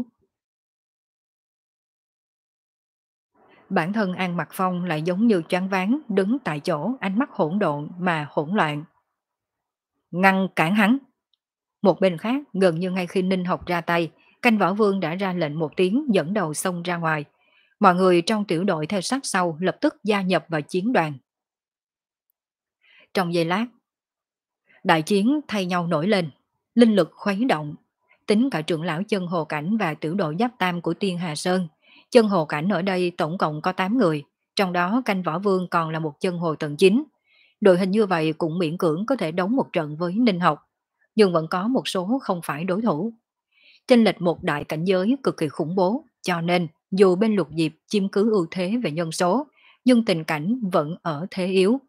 Bản thân An Mặc Phong lại giống như choáng váng, đứng tại chỗ, ánh mắt hỗn độn mà hỗn loạn. Ngăn cản hắn! Một bên khác, gần như ngay khi Ninh Học ra tay, Canh Võ Vương đã ra lệnh một tiếng dẫn đầu xông ra ngoài. Mọi người trong tiểu đội theo sát sau lập tức gia nhập vào chiến đoàn. Trong giây lát, đại chiến thay nhau nổi lên, linh lực khuấy động, tính cả trưởng lão Chân Hồ Cảnh và tiểu đội giáp tam của Tiên Hà Sơn. Chân Hồ Cảnh ở đây tổng cộng có tám người, trong đó Canh Võ Vương còn là một chân hồ tầng chín. Đội hình như vậy cũng miễn cưỡng có thể đấu một trận với Ninh Học, nhưng vẫn có một số không phải đối thủ. Chênh lệch một đại cảnh giới cực kỳ khủng bố, cho nên dù bên Lục Diệp chiếm cứ ưu thế về nhân số, nhưng tình cảnh vẫn ở thế yếu.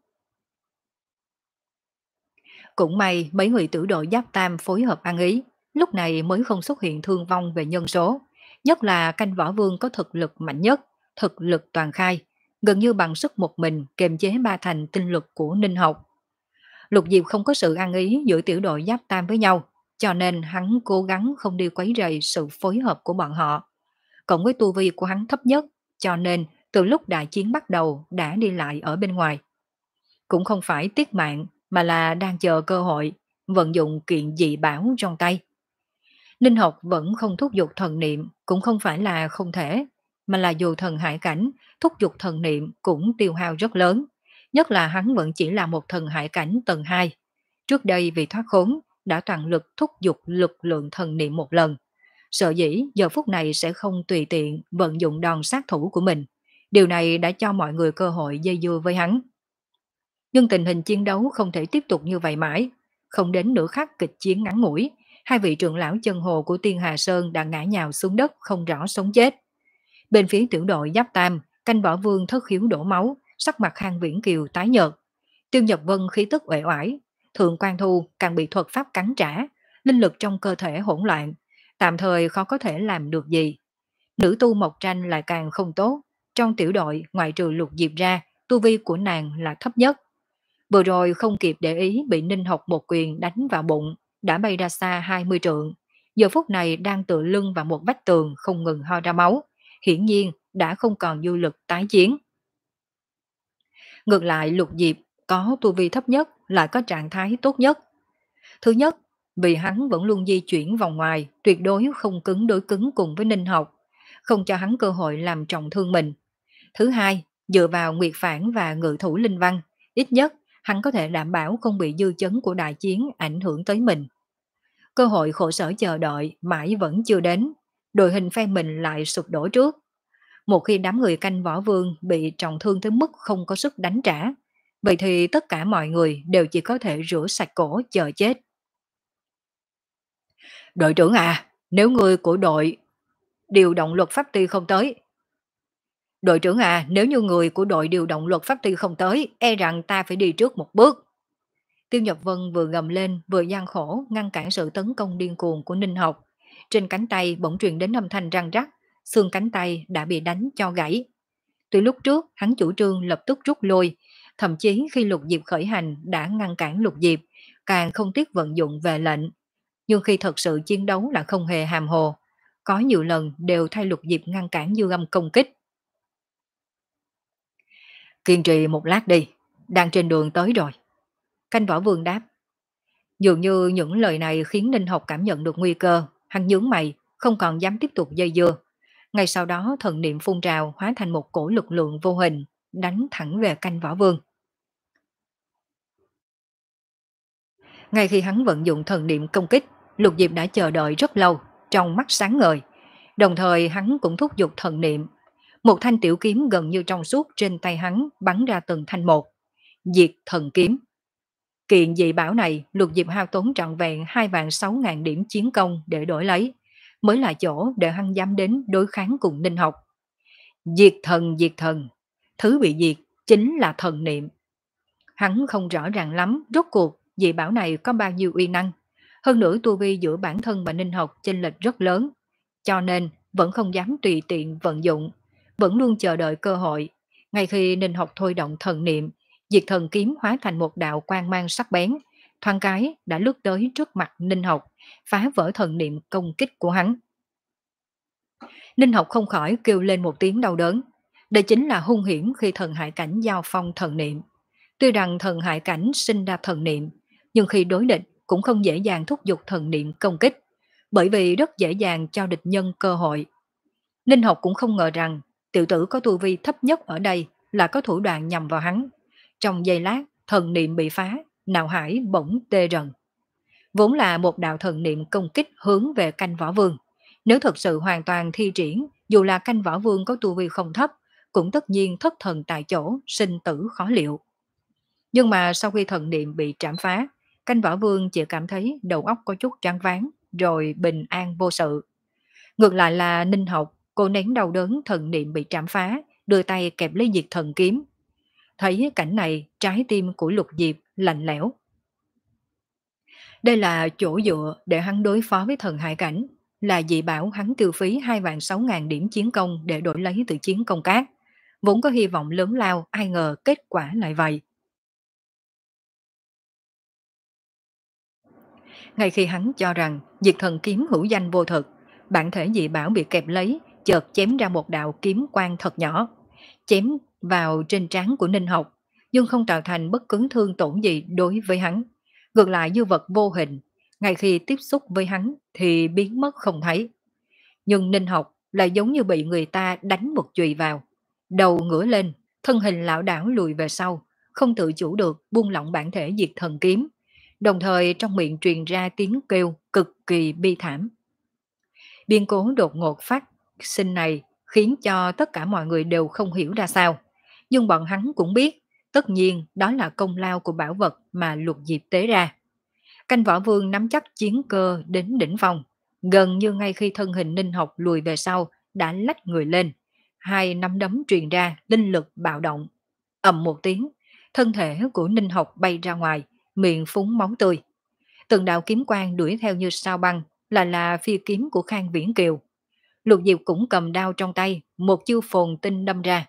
Cũng may mấy người tử đội giáp tam phối hợp ăn ý, lúc này mới không xuất hiện thương vong về nhân số. Nhất là Canh Võ Vương có thực lực mạnh nhất, thực lực toàn khai, gần như bằng sức một mình kềm chế ba thành tinh lực của Ninh Học. Lục Diệp không có sự ăn ý giữa tiểu đội giáp tam với nhau, cho nên hắn cố gắng không đi quấy rầy sự phối hợp của bọn họ. Cộng với tu vi của hắn thấp nhất, cho nên từ lúc đại chiến bắt đầu đã đi lại ở bên ngoài. Cũng không phải tiếc mạng, mà là đang chờ cơ hội, vận dụng kiện dị bảo trong tay. Ninh Học vẫn không thúc giục thần niệm, cũng không phải là không thể, mà là dù thần hải cảnh, thúc giục thần niệm cũng tiêu hao rất lớn. Nhất là hắn vẫn chỉ là một thần hải cảnh tầng hai. Trước đây vì thoát khốn, đã toàn lực thúc giục lực lượng thần niệm một lần. Sợ dĩ giờ phút này sẽ không tùy tiện vận dụng đòn sát thủ của mình. Điều này đã cho mọi người cơ hội dây dưa với hắn. Nhưng tình hình chiến đấu không thể tiếp tục như vậy mãi. Không đến nửa khắc kịch chiến ngắn ngủi, hai vị trưởng lão chân hồ của Tiên Hà Sơn đã ngã nhào xuống đất không rõ sống chết. Bên phía tiểu đội giáp tam, Canh Võ Vương thất khiếu đổ máu, sắc mặt Hàn Viễn Kiều tái nhợt. Tiêu Nhật Vân khí tức uể oải, Thượng Quan Thu càng bị thuật pháp cắn trả, linh lực trong cơ thể hỗn loạn, tạm thời khó có thể làm được gì. Nữ tu Mộc Tranh lại càng không tốt, trong tiểu đội ngoại trừ Lục Diệp ra, tu vi của nàng là thấp nhất. Vừa rồi không kịp để ý bị Ninh Học một quyền đánh vào bụng, đã bay ra xa hai mươi trượng. Giờ phút này đang tựa lưng vào một vách tường không ngừng ho ra máu, hiển nhiên đã không còn dư lực tái chiến. Ngược lại Lục Diệp có tu vi thấp nhất lại có trạng thái tốt nhất. Thứ nhất, vì hắn vẫn luôn di chuyển vòng ngoài, tuyệt đối không cứng đối cứng cùng với Ninh Học, không cho hắn cơ hội làm trọng thương mình. Thứ hai, dựa vào Nguyệt Phản và Ngự Thủ Linh Văn, ít nhất hắn có thể đảm bảo không bị dư chấn của đại chiến ảnh hưởng tới mình. Cơ hội khổ sở chờ đợi mãi vẫn chưa đến, đội hình phe mình lại sụp đổ trước. Một khi đám người Canh Võ Vương bị trọng thương tới mức không có sức đánh trả, vậy thì tất cả mọi người đều chỉ có thể rửa sạch cổ chờ chết. Đội trưởng à, nếu người của đội điều động luật pháp ty không tới. Đội trưởng à, nếu như người của đội điều động luật pháp ty không tới, e rằng ta phải đi trước một bước. Tiêu Nhật Vân vừa gầm lên vừa gian khổ ngăn cản sự tấn công điên cuồng của Ninh Học. Trên cánh tay bỗng truyền đến âm thanh răng rắc, xương cánh tay đã bị đánh cho gãy. Từ lúc trước hắn chủ trương lập tức rút lui, Thậm chí khi Lục Diệp khởi hành đã ngăn cản Lục Diệp, càng không tiếc vận dụng về lệnh. Nhưng khi thật sự chiến đấu là không hề hàm hồ. Có nhiều lần đều thay Lục Diệp ngăn cản dư âm công kích. Kiên trì một lát đi, đang trên đường tới rồi. Canh Võ Vương đáp. Dường như những lời này khiến Ninh Học cảm nhận được nguy cơ, hắn nhướng mày, không còn dám tiếp tục dây dưa. Ngay sau đó thần niệm phun trào hóa thành một cổ lực lượng vô hình, đánh thẳng về Canh Võ Vương. Ngay khi hắn vận dụng thần niệm công kích, Lục Diệp đã chờ đợi rất lâu, trong mắt sáng ngời. Đồng thời hắn cũng thúc giục thần niệm. Một thanh tiểu kiếm gần như trong suốt trên tay hắn bắn ra từng thanh một. Diệt thần kiếm. Kiện dị bảo này, Lục Diệp hao tốn trọn vẹn hai vạn sáu ngàn điểm chiến công để đổi lấy, mới là chỗ để hắn dám đến đối kháng cùng Ninh Học. Diệt thần diệt thần, thứ bị diệt chính là thần niệm. Hắn không rõ ràng lắm rốt cuộc dị bảo này có bao nhiêu uy năng. Hơn nữa tu vi giữa bản thân và Ninh Học chênh lệch rất lớn, cho nên vẫn không dám tùy tiện vận dụng, vẫn luôn chờ đợi cơ hội. Ngay khi Ninh Học thôi động thần niệm, diệt thần kiếm hóa thành một đạo quang mang sắc bén, thoáng cái đã lướt tới trước mặt Ninh Học, phá vỡ thần niệm công kích của hắn. Ninh Học không khỏi kêu lên một tiếng đau đớn. Đây chính là hung hiểm khi thần hải cảnh giao phong thần niệm. Tuy rằng thần hải cảnh sinh ra thần niệm, nhưng khi đối địch cũng không dễ dàng thúc giục thần niệm công kích, bởi vì rất dễ dàng cho địch nhân cơ hội. Ninh Học cũng không ngờ rằng tiểu tử có tu vi thấp nhất ở đây là có thủ đoạn nhằm vào hắn. Trong giây lát, thần niệm bị phá, não hải bỗng tê rần. Vốn là một đạo thần niệm công kích hướng về Canh Võ Vương. Nếu thật sự hoàn toàn thi triển, dù là Canh Võ Vương có tu vi không thấp, cũng tất nhiên thất thần tại chỗ, sinh tử khó liệu. Nhưng mà sau khi thần niệm bị trảm phá, Canh Võ Vương chỉ cảm thấy đầu óc có chút choáng váng, rồi bình an vô sự. Ngược lại là Ninh Học, cô nén đau đớn thần niệm bị trảm phá, đưa tay kẹp lấy diệt thần kiếm. Thấy cảnh này, trái tim của Lục Diệp lạnh lẽo. Đây là chỗ dựa để hắn đối phó với thần hải cảnh, là dị bảo hắn tiêu phí hai vạn sáu ngàn điểm chiến công để đổi lấy từ chiến công cát. Vốn có hy vọng lớn lao, ai ngờ kết quả lại vậy. Ngay khi hắn cho rằng diệt thần kiếm hữu danh vô thực, bản thể dị bảo bị kẹp lấy, chợt chém ra một đạo kiếm quang thật nhỏ, chém vào trên trán của Ninh Học, nhưng không tạo thành bất cứ thương tổn gì đối với hắn. Ngược lại như vật vô hình, ngay khi tiếp xúc với hắn thì biến mất không thấy. Nhưng Ninh Học lại giống như bị người ta đánh một chùy vào, đầu ngửa lên, thân hình lão đảo lùi về sau, không tự chủ được buông lỏng bản thể diệt thần kiếm, đồng thời trong miệng truyền ra tiếng kêu cực kỳ bi thảm. Biến cố đột ngột phát sinh này khiến cho tất cả mọi người đều không hiểu ra sao, nhưng bọn hắn cũng biết, tất nhiên đó là công lao của bảo vật mà Lục Diệp tế ra. Canh Võ Vương nắm chắc chiến cơ đến đỉnh phong, gần như ngay khi thân hình Ninh Học lùi về sau đã lách người lên, hai nắm đấm truyền ra linh lực bạo động. Ầm một tiếng, thân thể của Ninh Học bay ra ngoài, miệng phúng máu tươi. Từng đạo kiếm quang đuổi theo như sao băng, là là phi kiếm của Khang Viễn Kiều. Lục Diệp cũng cầm đao trong tay, một chiêu phồn tinh đâm ra.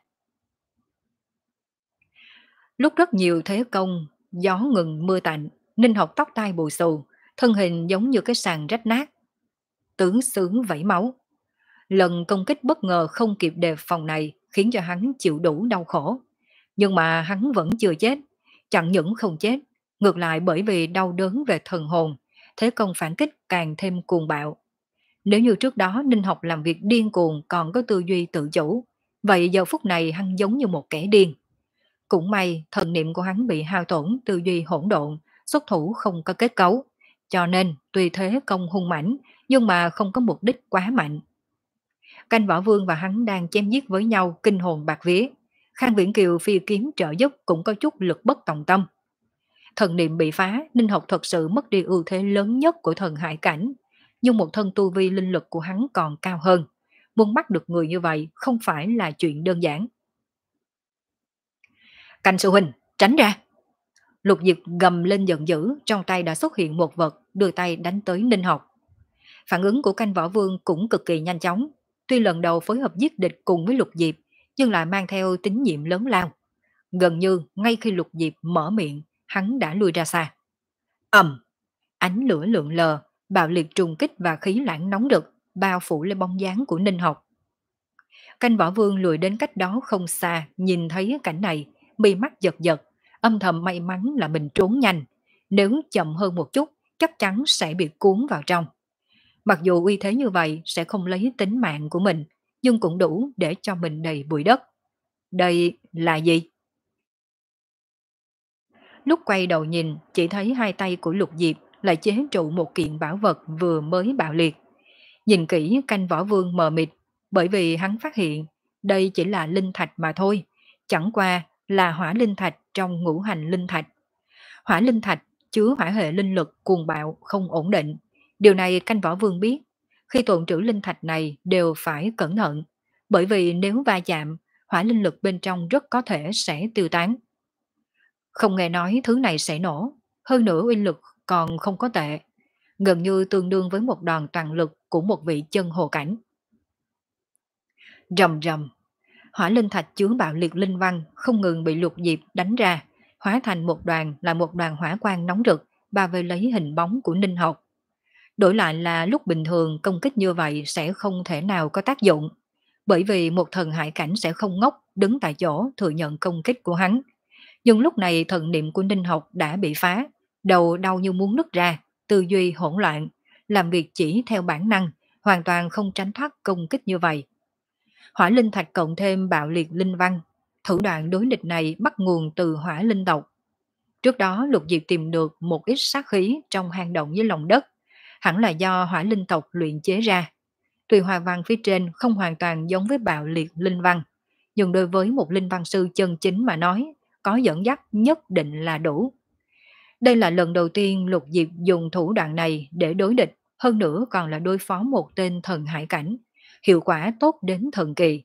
Lúc rất nhiều thế công, gió ngừng mưa tạnh, Ninh Học tóc tai bù xù, thân hình giống như cái sàn rách nát, tứ xướng vẫy máu. Lần công kích bất ngờ không kịp đề phòng này khiến cho hắn chịu đủ đau khổ. Nhưng mà hắn vẫn chưa chết, chẳng những không chết, ngược lại bởi vì đau đớn về thần hồn, thế công phản kích càng thêm cuồng bạo. Nếu như trước đó Ninh Học làm việc điên cuồng còn có tư duy tự chủ, vậy giờ phút này hắn giống như một kẻ điên. Cũng may thần niệm của hắn bị hao tổn, tư duy hỗn độn, xuất thủ không có kết cấu, cho nên tuy thế công hung mãnh nhưng mà không có mục đích quá mạnh. Canh Võ Vương và hắn đang chém giết với nhau kinh hồn bạc vía. Khang Viễn Kiều phi kiếm trợ giúp cũng có chút lực bất tòng tâm. Thần niệm bị phá, Ninh Học thật sự mất đi ưu thế lớn nhất của thần hải cảnh, nhưng một thân tu vi linh lực của hắn còn cao hơn. Muốn bắt được người như vậy không phải là chuyện đơn giản. Canh sư huynh, tránh ra! Lục Diệp gầm lên giận dữ, trong tay đã xuất hiện một vật, đưa tay đánh tới Ninh Học. Phản ứng của Canh Võ Vương cũng cực kỳ nhanh chóng. Tuy lần đầu phối hợp giết địch cùng với Lục Diệp, nhưng lại mang theo tín nhiệm lớn lao. Gần như ngay khi Lục Diệp mở miệng, hắn đã lui ra xa. Ầm, ánh lửa lượn lờ, bạo liệt trùng kích và khí lãng nóng rực bao phủ lên bóng dáng của Ninh Học. Canh Võ Vương lùi đến cách đó không xa, nhìn thấy cảnh này, mi mắt giật giật, âm thầm may mắn là mình trốn nhanh. Nếu chậm hơn một chút, chắc chắn sẽ bị cuốn vào trong. Mặc dù uy thế như vậy sẽ không lấy tính mạng của mình, nhưng cũng đủ để cho mình đầy bụi đất. Đây là gì? Lúc quay đầu nhìn, chỉ thấy hai tay của Lục Diệp lại chế trụ một kiện bảo vật vừa mới bạo liệt. Nhìn kỹ Canh Võ Vương mờ mịt, bởi vì hắn phát hiện đây chỉ là linh thạch mà thôi, chẳng qua là hỏa linh thạch trong ngũ hành linh thạch. Hỏa linh thạch chứa hỏa hệ linh lực cuồng bạo không ổn định. Điều này Canh Võ Vương biết, khi tồn trữ linh thạch này đều phải cẩn thận, bởi vì nếu va chạm, hỏa linh lực bên trong rất có thể sẽ tiêu tán. Không nghe nói thứ này sẽ nổ, hơn nữa uy lực còn không có tệ, gần như tương đương với một đòn toàn lực của một vị chân hồ cảnh. Rầm rầm, hỏa linh thạch chứa bạo liệt linh văn không ngừng bị Lục Diệp đánh ra, hóa thành một đoàn là một đoàn hỏa quang nóng rực, bao vây lấy hình bóng của Ninh Học. Đổi lại là lúc bình thường công kích như vậy sẽ không thể nào có tác dụng, bởi vì một thần hải cảnh sẽ không ngốc đứng tại chỗ thừa nhận công kích của hắn. Nhưng lúc này thần niệm của Ninh Học đã bị phá, đầu đau như muốn nứt ra, tư duy hỗn loạn, làm việc chỉ theo bản năng, hoàn toàn không tránh thoát công kích như vậy. Hỏa linh thạch cộng thêm bạo liệt linh văn, thủ đoạn đối địch này bắt nguồn từ hỏa linh tộc. Trước đó Lục Diệp tìm được một ít sát khí trong hang động dưới lòng đất, hẳn là do hỏa linh tộc luyện chế ra. Tuy hoa văn phía trên không hoàn toàn giống với bạo liệt linh văn, nhưng đối với một linh văn sư chân chính mà nói, có dẫn dắt nhất định là đủ. Đây là lần đầu tiên Lục Diệp dùng thủ đoạn này để đối địch, hơn nữa còn là đối phó một tên thần hải cảnh. Hiệu quả tốt đến thần kỳ.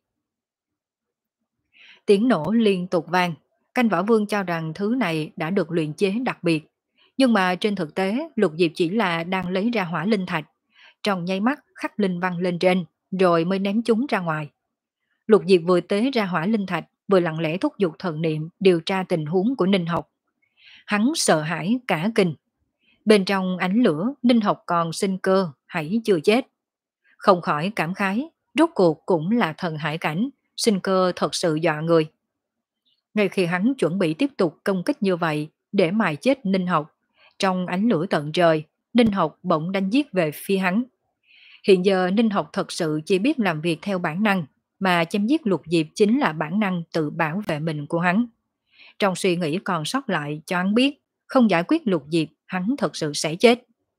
Tiếng nổ liên tục vang, Canh Võ Vương cho rằng thứ này đã được luyện chế đặc biệt. Nhưng mà trên thực tế, Lục Diệp chỉ là đang lấy ra hỏa linh thạch, trong nháy mắt khắc linh văn lên trên, rồi mới ném chúng ra ngoài. Lục Diệp vừa tế ra hỏa linh thạch, vừa lặng lẽ thúc giục thần niệm điều tra tình huống của Ninh Học. Hắn sợ hãi cả kinh. Bên trong ánh lửa, Ninh Học còn sinh cơ, hãy chưa chết. Không khỏi cảm khái, rốt cuộc cũng là thần hải cảnh, sinh cơ thật sự dọa người. Ngay khi hắn chuẩn bị tiếp tục công kích như vậy để mài chết Ninh Học, trong ánh lửa tận trời, Ninh Học bỗng đánh giết về phía hắn. Hiện giờ Ninh Học thật sự chỉ biết làm việc theo bản năng, mà chém giết Lục Diệp chính là bản năng tự bảo vệ mình của hắn. Trong suy nghĩ còn sót lại cho hắn biết, không giải quyết Lục Diệp, hắn thật sự sẽ chết.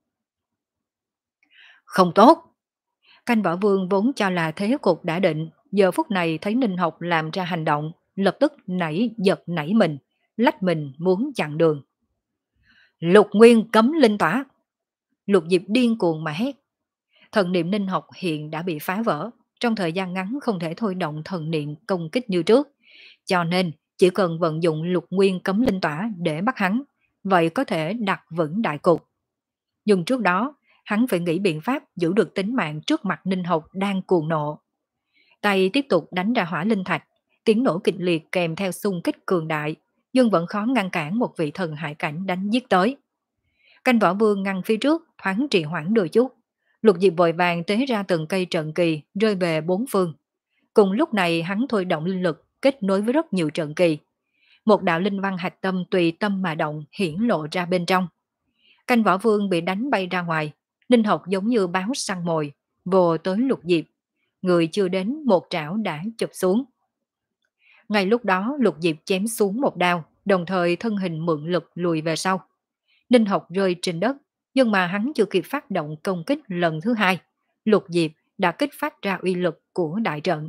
Không tốt! Canh Võ Vương vốn cho là thế cục đã định, giờ phút này thấy Ninh Học làm ra hành động, lập tức nảy giật nảy mình, lách mình muốn chặn đường. Lục Nguyên cấm linh tỏa! Lục Diệp điên cuồng mà hét. Thần niệm Ninh Học hiện đã bị phá vỡ, trong thời gian ngắn không thể thôi động thần niệm công kích như trước, cho nên chỉ cần vận dụng Lục Nguyên cấm linh tỏa để bắt hắn, vậy có thể đặt vững đại cục. Nhưng trước đó, hắn phải nghĩ biện pháp giữ được tính mạng trước mặt Ninh Học đang cuồng nộ. Tay tiếp tục đánh ra hỏa linh thạch, tiếng nổ kịch liệt kèm theo xung kích cường đại, nhưng vẫn khó ngăn cản một vị thần hải cảnh đánh giết tới. Canh Võ Vương ngăn phía trước, thoáng trì hoãn đôi chút. Lục Diệp vội vàng tế ra từng cây trận kỳ rơi về bốn phương. Cùng lúc này hắn thôi động linh lực kết nối với rất nhiều trận kỳ. Một đạo linh văn hạch tâm tùy tâm mà động hiển lộ ra bên trong. Canh Võ Vương bị đánh bay ra ngoài, Ninh Học giống như báo săn mồi, vồ tới Lục Diệp. Người chưa đến một trảo đã chụp xuống. Ngay lúc đó Lục Diệp chém xuống một đao, đồng thời thân hình mượn lực lùi về sau. Ninh Học rơi trên đất, nhưng mà hắn chưa kịp phát động công kích lần thứ hai. Lục Diệp đã kích phát ra uy lực của đại trận.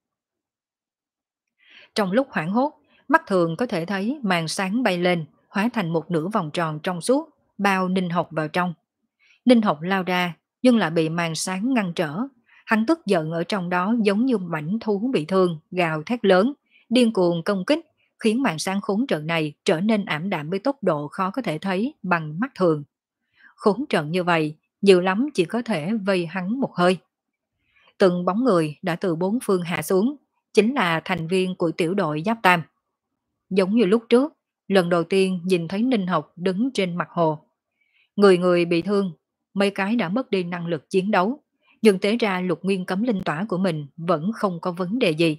Trong lúc hoảng hốt, mắt thường có thể thấy màn sáng bay lên, hóa thành một nửa vòng tròn trong suốt, bao Ninh Học vào trong. Ninh Học lao ra, nhưng lại bị màn sáng ngăn trở. Hắn tức giận ở trong đó giống như mảnh thú bị thương, gào thét lớn, điên cuồng công kích, khiến màn sáng khốn trận này trở nên ảm đạm với tốc độ khó có thể thấy bằng mắt thường. Khốn trận như vậy, nhiều lắm chỉ có thể vây hắn một hơi. Từng bóng người đã từ bốn phương hạ xuống, chính là thành viên của tiểu đội Giáp Tam. giống như lúc trước, lần đầu tiên nhìn thấy Ninh Học đứng trên mặt hồ. Người người bị thương, mấy cái đã mất đi năng lực chiến đấu, nhưng tế ra lục nguyên cấm linh tỏa của mình vẫn không có vấn đề gì.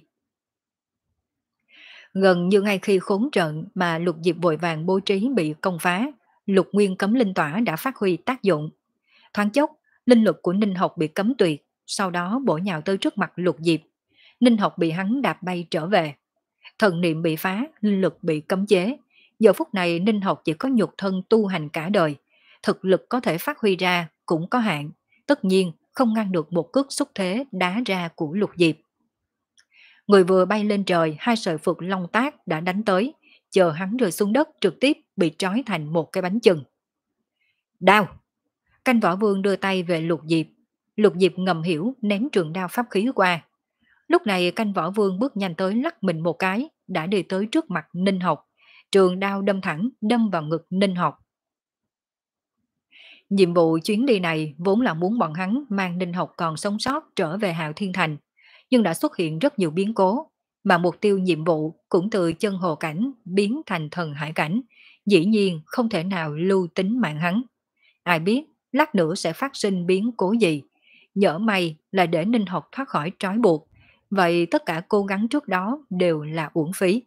Gần như ngay khi khốn trận mà lục diệp vội vàng bố trí bị công phá, lục nguyên cấm linh tỏa đã phát huy tác dụng. Thoáng chốc, linh lực của Ninh Học bị cấm tuyệt, sau đó bổ nhào tới trước mặt lục diệp. Ninh Học bị hắn đạp bay trở về. Thần niệm bị phá, linh lực bị cấm chế. Giờ phút này Ninh Học chỉ có nhục thân tu hành cả đời. Thực lực có thể phát huy ra cũng có hạn. Tất nhiên không ngăn được một cước xúc thế đá ra của lục diệp. Người vừa bay lên trời, hai sợi phượng long tác đã đánh tới. Chờ hắn rơi xuống đất trực tiếp bị trói thành một cái bánh chừng. Đao! Canh võ vương đưa tay về lục diệp. Lục diệp ngầm hiểu ném trường đao pháp khí qua. Lúc này canh võ vương bước nhanh tới lắc mình một cái, đã đi tới trước mặt Ninh Học. Trường đao đâm thẳng, đâm vào ngực Ninh Học. Nhiệm vụ chuyến đi này vốn là muốn bọn hắn mang Ninh Học còn sống sót trở về Hạo Thiên Thành, nhưng đã xuất hiện rất nhiều biến cố, mà mục tiêu nhiệm vụ cũng từ chân hồ cảnh biến thành thần hải cảnh, dĩ nhiên không thể nào lưu tính mạng hắn. Ai biết, lát nữa sẽ phát sinh biến cố gì, nhỡ may là để Ninh Học thoát khỏi trói buộc, vậy tất cả cố gắng trước đó đều là uổng phí.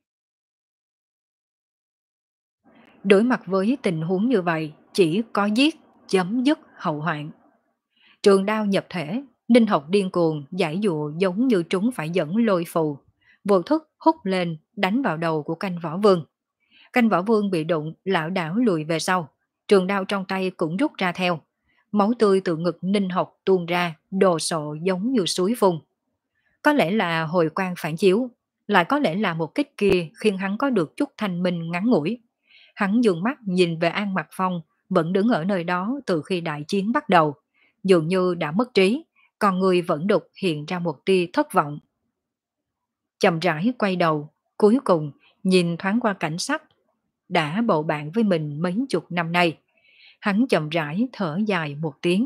Đối mặt với tình huống như vậy, chỉ có giết, chấm dứt hậu hoạn. Trường đao nhập thể, Ninh Học điên cuồng, giải dụa giống như trúng phải dẫn lôi phù. Vô thức hút lên, đánh vào đầu của canh võ vương. Canh võ vương bị đụng, lão đảo lùi về sau. Trường đao trong tay cũng rút ra theo. Máu tươi từ ngực Ninh Học tuôn ra, đồ sộ giống như suối phun. Có lẽ là hồi quang phản chiếu, lại có lẽ là một kích kia khiến hắn có được chút thanh minh ngắn ngủi. Hắn dừng mắt nhìn về An Mặc Phong, vẫn đứng ở nơi đó từ khi đại chiến bắt đầu. Dường như đã mất trí, còn người vẫn đục hiện ra một tia thất vọng. Chậm rãi quay đầu, cuối cùng nhìn thoáng qua cảnh sắc. Đã bầu bạn với mình mấy chục năm nay. Hắn chậm rãi thở dài một tiếng.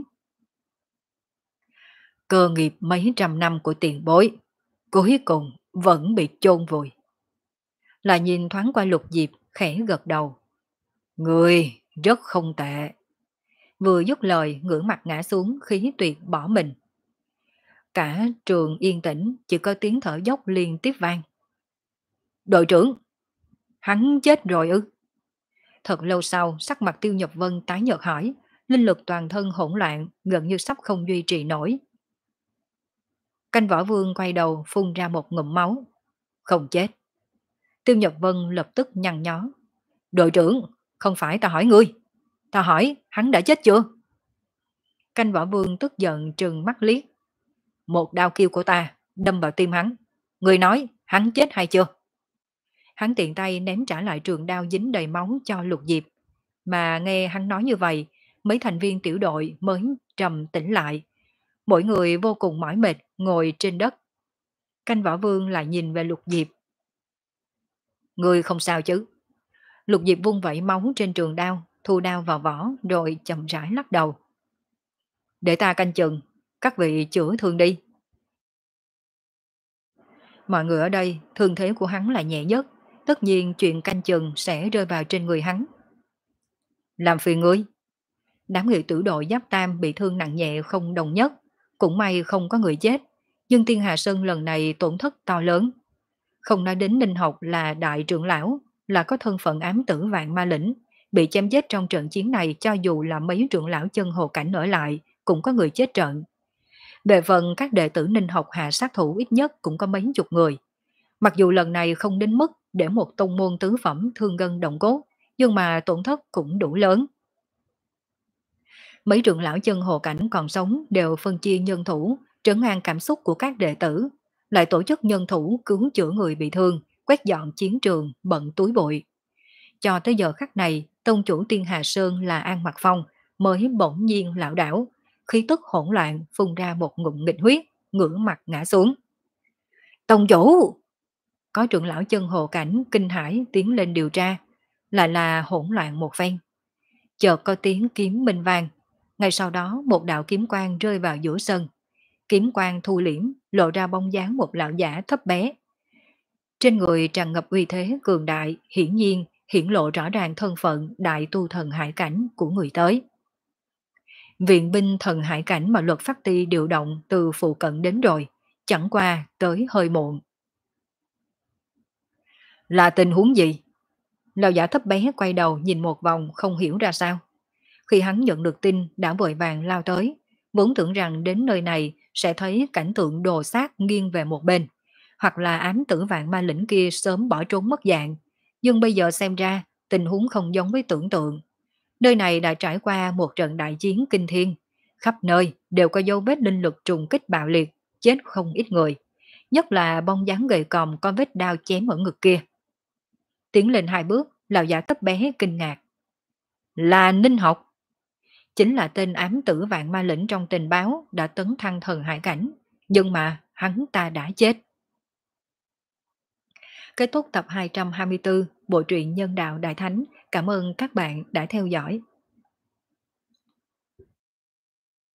Cơ nghiệp mấy trăm năm của tiền bối, cuối cùng vẫn bị chôn vùi. Là nhìn thoáng qua Lục Diệp, khẽ gật đầu. Người rất không tệ. Vừa dứt lời, ngửa mặt ngã xuống, khí tuyệt bỏ mình. Cả trường yên tĩnh, chỉ có tiếng thở dốc liên tiếp vang. Đội trưởng! Hắn chết rồi ư? Thật lâu sau, sắc mặt Tiêu Nhập Vân tái nhợt hỏi, linh lực toàn thân hỗn loạn, gần như sắp không duy trì nổi. Canh võ vương quay đầu phun ra một ngụm máu. Không chết. Tiêu Nhật Vân lập tức nhăn nhó. Đội trưởng, không phải ta hỏi ngươi. Ta hỏi, hắn đã chết chưa? Canh võ vương tức giận trừng mắt liếc. Một đao kêu của ta, đâm vào tim hắn. Ngươi nói, hắn chết hay chưa? Hắn tiện tay ném trả lại trường đao dính đầy máu cho Lục Diệp. Mà nghe hắn nói như vậy, mấy thành viên tiểu đội mới trầm tĩnh lại. Mỗi người vô cùng mỏi mệt, ngồi trên đất. Canh võ vương lại nhìn về Lục Diệp. Ngươi không sao chứ? Lục Diệp vung vẩy máu trên trường đao, thu đao vào vỏ rồi chậm rãi lắc đầu. Để ta canh chừng, các vị chữa thương đi. Mọi người ở đây, thương thế của hắn là nhẹ nhất, tất nhiên chuyện canh chừng sẽ rơi vào trên người hắn. Làm phiền ngươi. Đám người tử đội giáp tam bị thương nặng nhẹ không đồng nhất, cũng may không có người chết, nhưng Tiên Hà Sơn lần này tổn thất to lớn. Không nói đến Ninh Học là đại trưởng lão, là có thân phận ám tử vạn ma lĩnh, bị chém giết trong trận chiến này cho dù là mấy trưởng lão chân hồ cảnh ở lại, cũng có người chết trận. Về phần các đệ tử Ninh Học hạ sát thủ ít nhất cũng có mấy chục người. Mặc dù lần này không đến mức để một tông môn tứ phẩm thương gân động cốt, nhưng mà tổn thất cũng đủ lớn. Mấy trưởng lão chân hồ cảnh còn sống đều phân chia nhân thủ, trấn an cảm xúc của các đệ tử, lại tổ chức nhân thủ cứu chữa người bị thương, quét dọn chiến trường, bận túi bụi. Cho tới giờ khắc này, tông chủ Tiên Hà Sơn là An Mặc Phong mới bỗng nhiên lão đảo, khí tức hỗn loạn phun ra một ngụm nghịch huyết, ngửa mặt ngã xuống. Tông chủ! Có trưởng lão chân hồ cảnh kinh hãi tiến lên điều tra, lại là hỗn loạn một phen. Chợt có tiếng kiếm minh vang, ngay sau đó một đạo kiếm quang rơi vào giữa sân. Kiếm quang thu liễm, lộ ra bóng dáng một lão giả thấp bé. Trên người tràn ngập uy thế cường đại, hiển nhiên hiển lộ rõ ràng thân phận đại tu thần hải cảnh của người tới. Viện binh thần hải cảnh mà luật pháp ti điều động từ phụ cận đến rồi, chẳng qua tới hơi muộn. Là tình huống gì? Lão giả thấp bé quay đầu nhìn một vòng không hiểu ra sao. Khi hắn nhận được tin đã vội vàng lao tới, vốn tưởng rằng đến nơi này sẽ thấy cảnh tượng đồ sát nghiêng về một bên, hoặc là ám tử vạn ma lĩnh kia sớm bỏ trốn mất dạng. Nhưng bây giờ xem ra, tình huống không giống với tưởng tượng. Nơi này đã trải qua một trận đại chiến kinh thiên, khắp nơi đều có dấu vết linh lực trùng kích bạo liệt, chết không ít người. Nhất là bông dáng gầy còm có vết đao chém ở ngực kia. Tiến lên hai bước, lão giả thấp bé kinh ngạc. Là Ninh Học. Chính là tên ám tử vạn ma lĩnh trong tình báo đã tấn thăng thần hải cảnh. Nhưng mà hắn ta đã chết. Kết thúc tập hai trăm hai mươi tư Bộ truyện Nhân đạo Đại Thánh. Cảm ơn các bạn đã theo dõi.